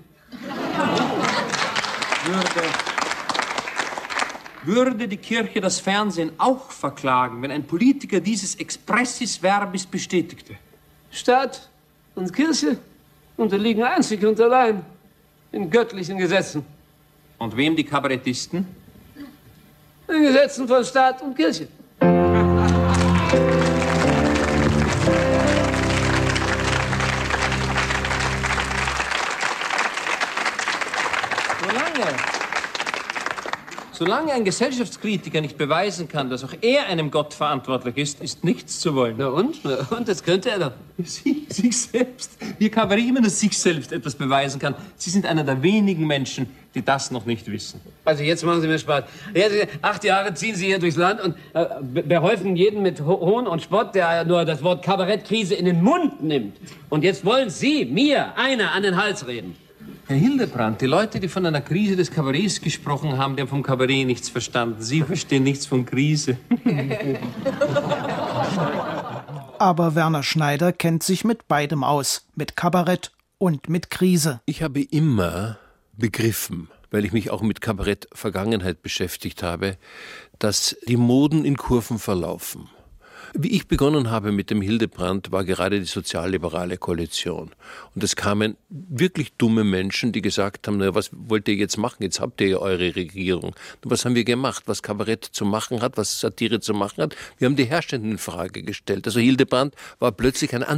Würde die Kirche das Fernsehen auch verklagen, wenn ein Politiker dieses Expressis Verbis bestätigte? Staat und Kirche unterliegen einzig und allein in göttlichen Gesetzen. Und wem die Kabarettisten? Den Gesetzen von Staat und Kirche. Solange ein Gesellschaftskritiker nicht beweisen kann, dass auch er einem Gott verantwortlich ist, ist nichts zu wollen. Na und? Das könnte er doch. Sich selbst. Wie Kabarett immer nur sich selbst etwas beweisen kann. Sie sind einer der wenigen Menschen, die das noch nicht wissen. Also jetzt machen Sie mir Spaß. 8 Jahre ziehen Sie hier durchs Land und behäufen jeden mit Hohn und Spott, der nur das Wort Kabarettkrise in den Mund nimmt. Und jetzt wollen Sie mir einer an den Hals reden. Herr Hildebrand, die Leute, die von einer Krise des Kabarets gesprochen haben, die haben vom Kabarett nichts verstanden. Sie verstehen nichts von Krise. Aber Werner Schneider kennt sich mit beidem aus, mit Kabarett und mit Krise. Ich habe immer begriffen, weil ich mich auch mit Kabarett-Vergangenheit beschäftigt habe, dass die Moden in Kurven verlaufen. Wie ich begonnen habe mit dem Hildebrand, war gerade die sozialliberale Koalition. Und es kamen wirklich dumme Menschen, die gesagt haben, na, was wollt ihr jetzt machen? Jetzt habt ihr ja eure Regierung. Und was haben wir gemacht? Was Kabarett zu machen hat, was Satire zu machen hat? Wir haben die Herrschenden in Frage gestellt. Also Hildebrand war plötzlich ein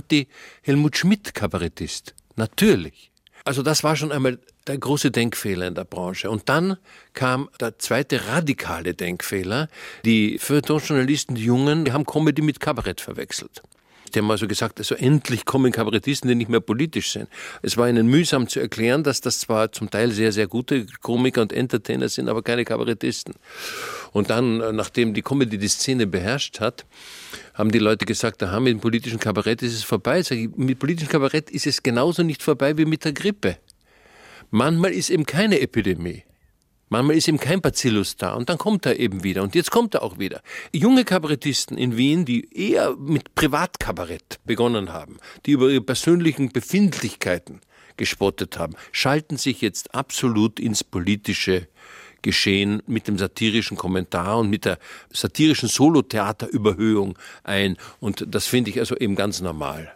Anti-Helmut-Schmidt-Kabarettist. Natürlich. Also das war schon einmal der große Denkfehler in der Branche. Und dann kam der zweite radikale Denkfehler. Die Feuilleton-Journalisten, die Jungen, die haben Comedy mit Kabarett verwechselt. Die haben also gesagt, also endlich kommen Kabarettisten, die nicht mehr politisch sind. Es war ihnen mühsam zu erklären, dass das zwar zum Teil sehr, sehr gute Komiker und Entertainer sind, aber keine Kabarettisten. Und dann, nachdem die Comedy die Szene beherrscht hat, haben die Leute gesagt, aha, mit dem politischen Kabarett ist es vorbei. Sag ich, mit politischem Kabarett ist es genauso nicht vorbei wie mit der Grippe. Manchmal ist eben keine Epidemie. Manchmal ist eben kein Bacillus da und dann kommt er eben wieder und jetzt kommt er auch wieder. Junge Kabarettisten in Wien, die eher mit Privatkabarett begonnen haben, die über ihre persönlichen Befindlichkeiten gespottet haben, schalten sich jetzt absolut ins politische Geschehen mit dem satirischen Kommentar und mit der satirischen Solotheaterüberhöhung ein. Und das finde ich also eben ganz normal.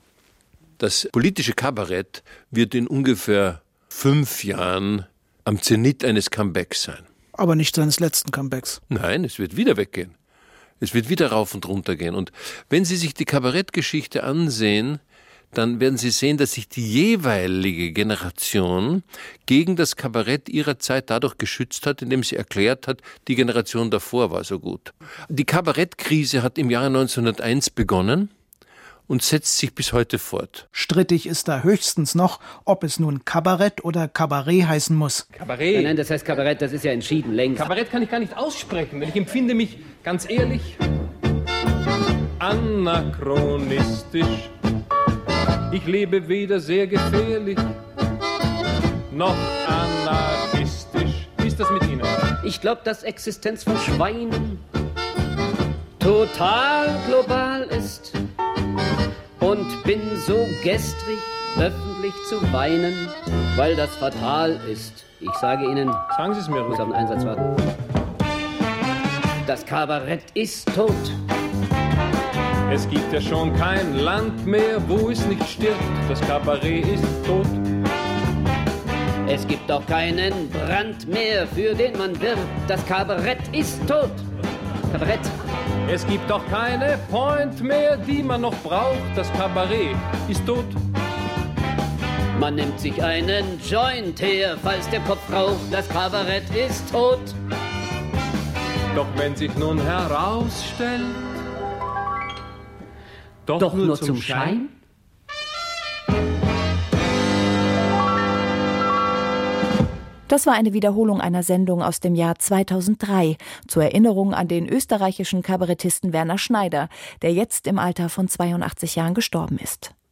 Das politische Kabarett wird in ungefähr 5 Jahren am Zenit eines Comebacks sein. Aber nicht seines letzten Comebacks. Nein, es wird wieder weggehen. Es wird wieder rauf und runter gehen. Und wenn Sie sich die Kabarettgeschichte ansehen, dann werden Sie sehen, dass sich die jeweilige Generation gegen das Kabarett ihrer Zeit dadurch geschützt hat, indem sie erklärt hat, die Generation davor war so gut. Die Kabarettkrise hat im Jahre 1901 begonnen und setzt sich bis heute fort. Strittig ist da höchstens noch, ob es nun Kabarett oder Kabarett heißen muss. Kabarett? Nein, das heißt Kabarett, das ist ja entschieden längst. Kabarett kann ich gar nicht aussprechen, denn ich empfinde mich, ganz ehrlich, anachronistisch. Ich lebe weder sehr gefährlich, noch anarchistisch. Wie ist das mit Ihnen? Ich glaube, dass Existenz von Schweinen total global ist. Und bin so gestrig, öffentlich zu weinen, weil das fatal ist. Ich sage Ihnen... Sagen Sie es mir. Ich muss auf den Einsatz warten. Das Kabarett ist tot. Es gibt ja schon kein Land mehr, wo es nicht stirbt. Das Kabarett ist tot. Es gibt auch keinen Brand mehr, für den man wirbt. Das Kabarett ist tot. Kabarett. Es gibt auch keine Point mehr, die man noch braucht. Das Kabarett ist tot. Man nimmt sich einen Joint her, falls der Kopf raucht. Das Kabarett ist tot. Doch wenn sich nun herausstellt, doch nur zum Schein? Das war eine Wiederholung einer Sendung aus dem Jahr 2003 zur Erinnerung an den österreichischen Kabarettisten Werner Schneider, der jetzt im Alter von 82 Jahren gestorben ist.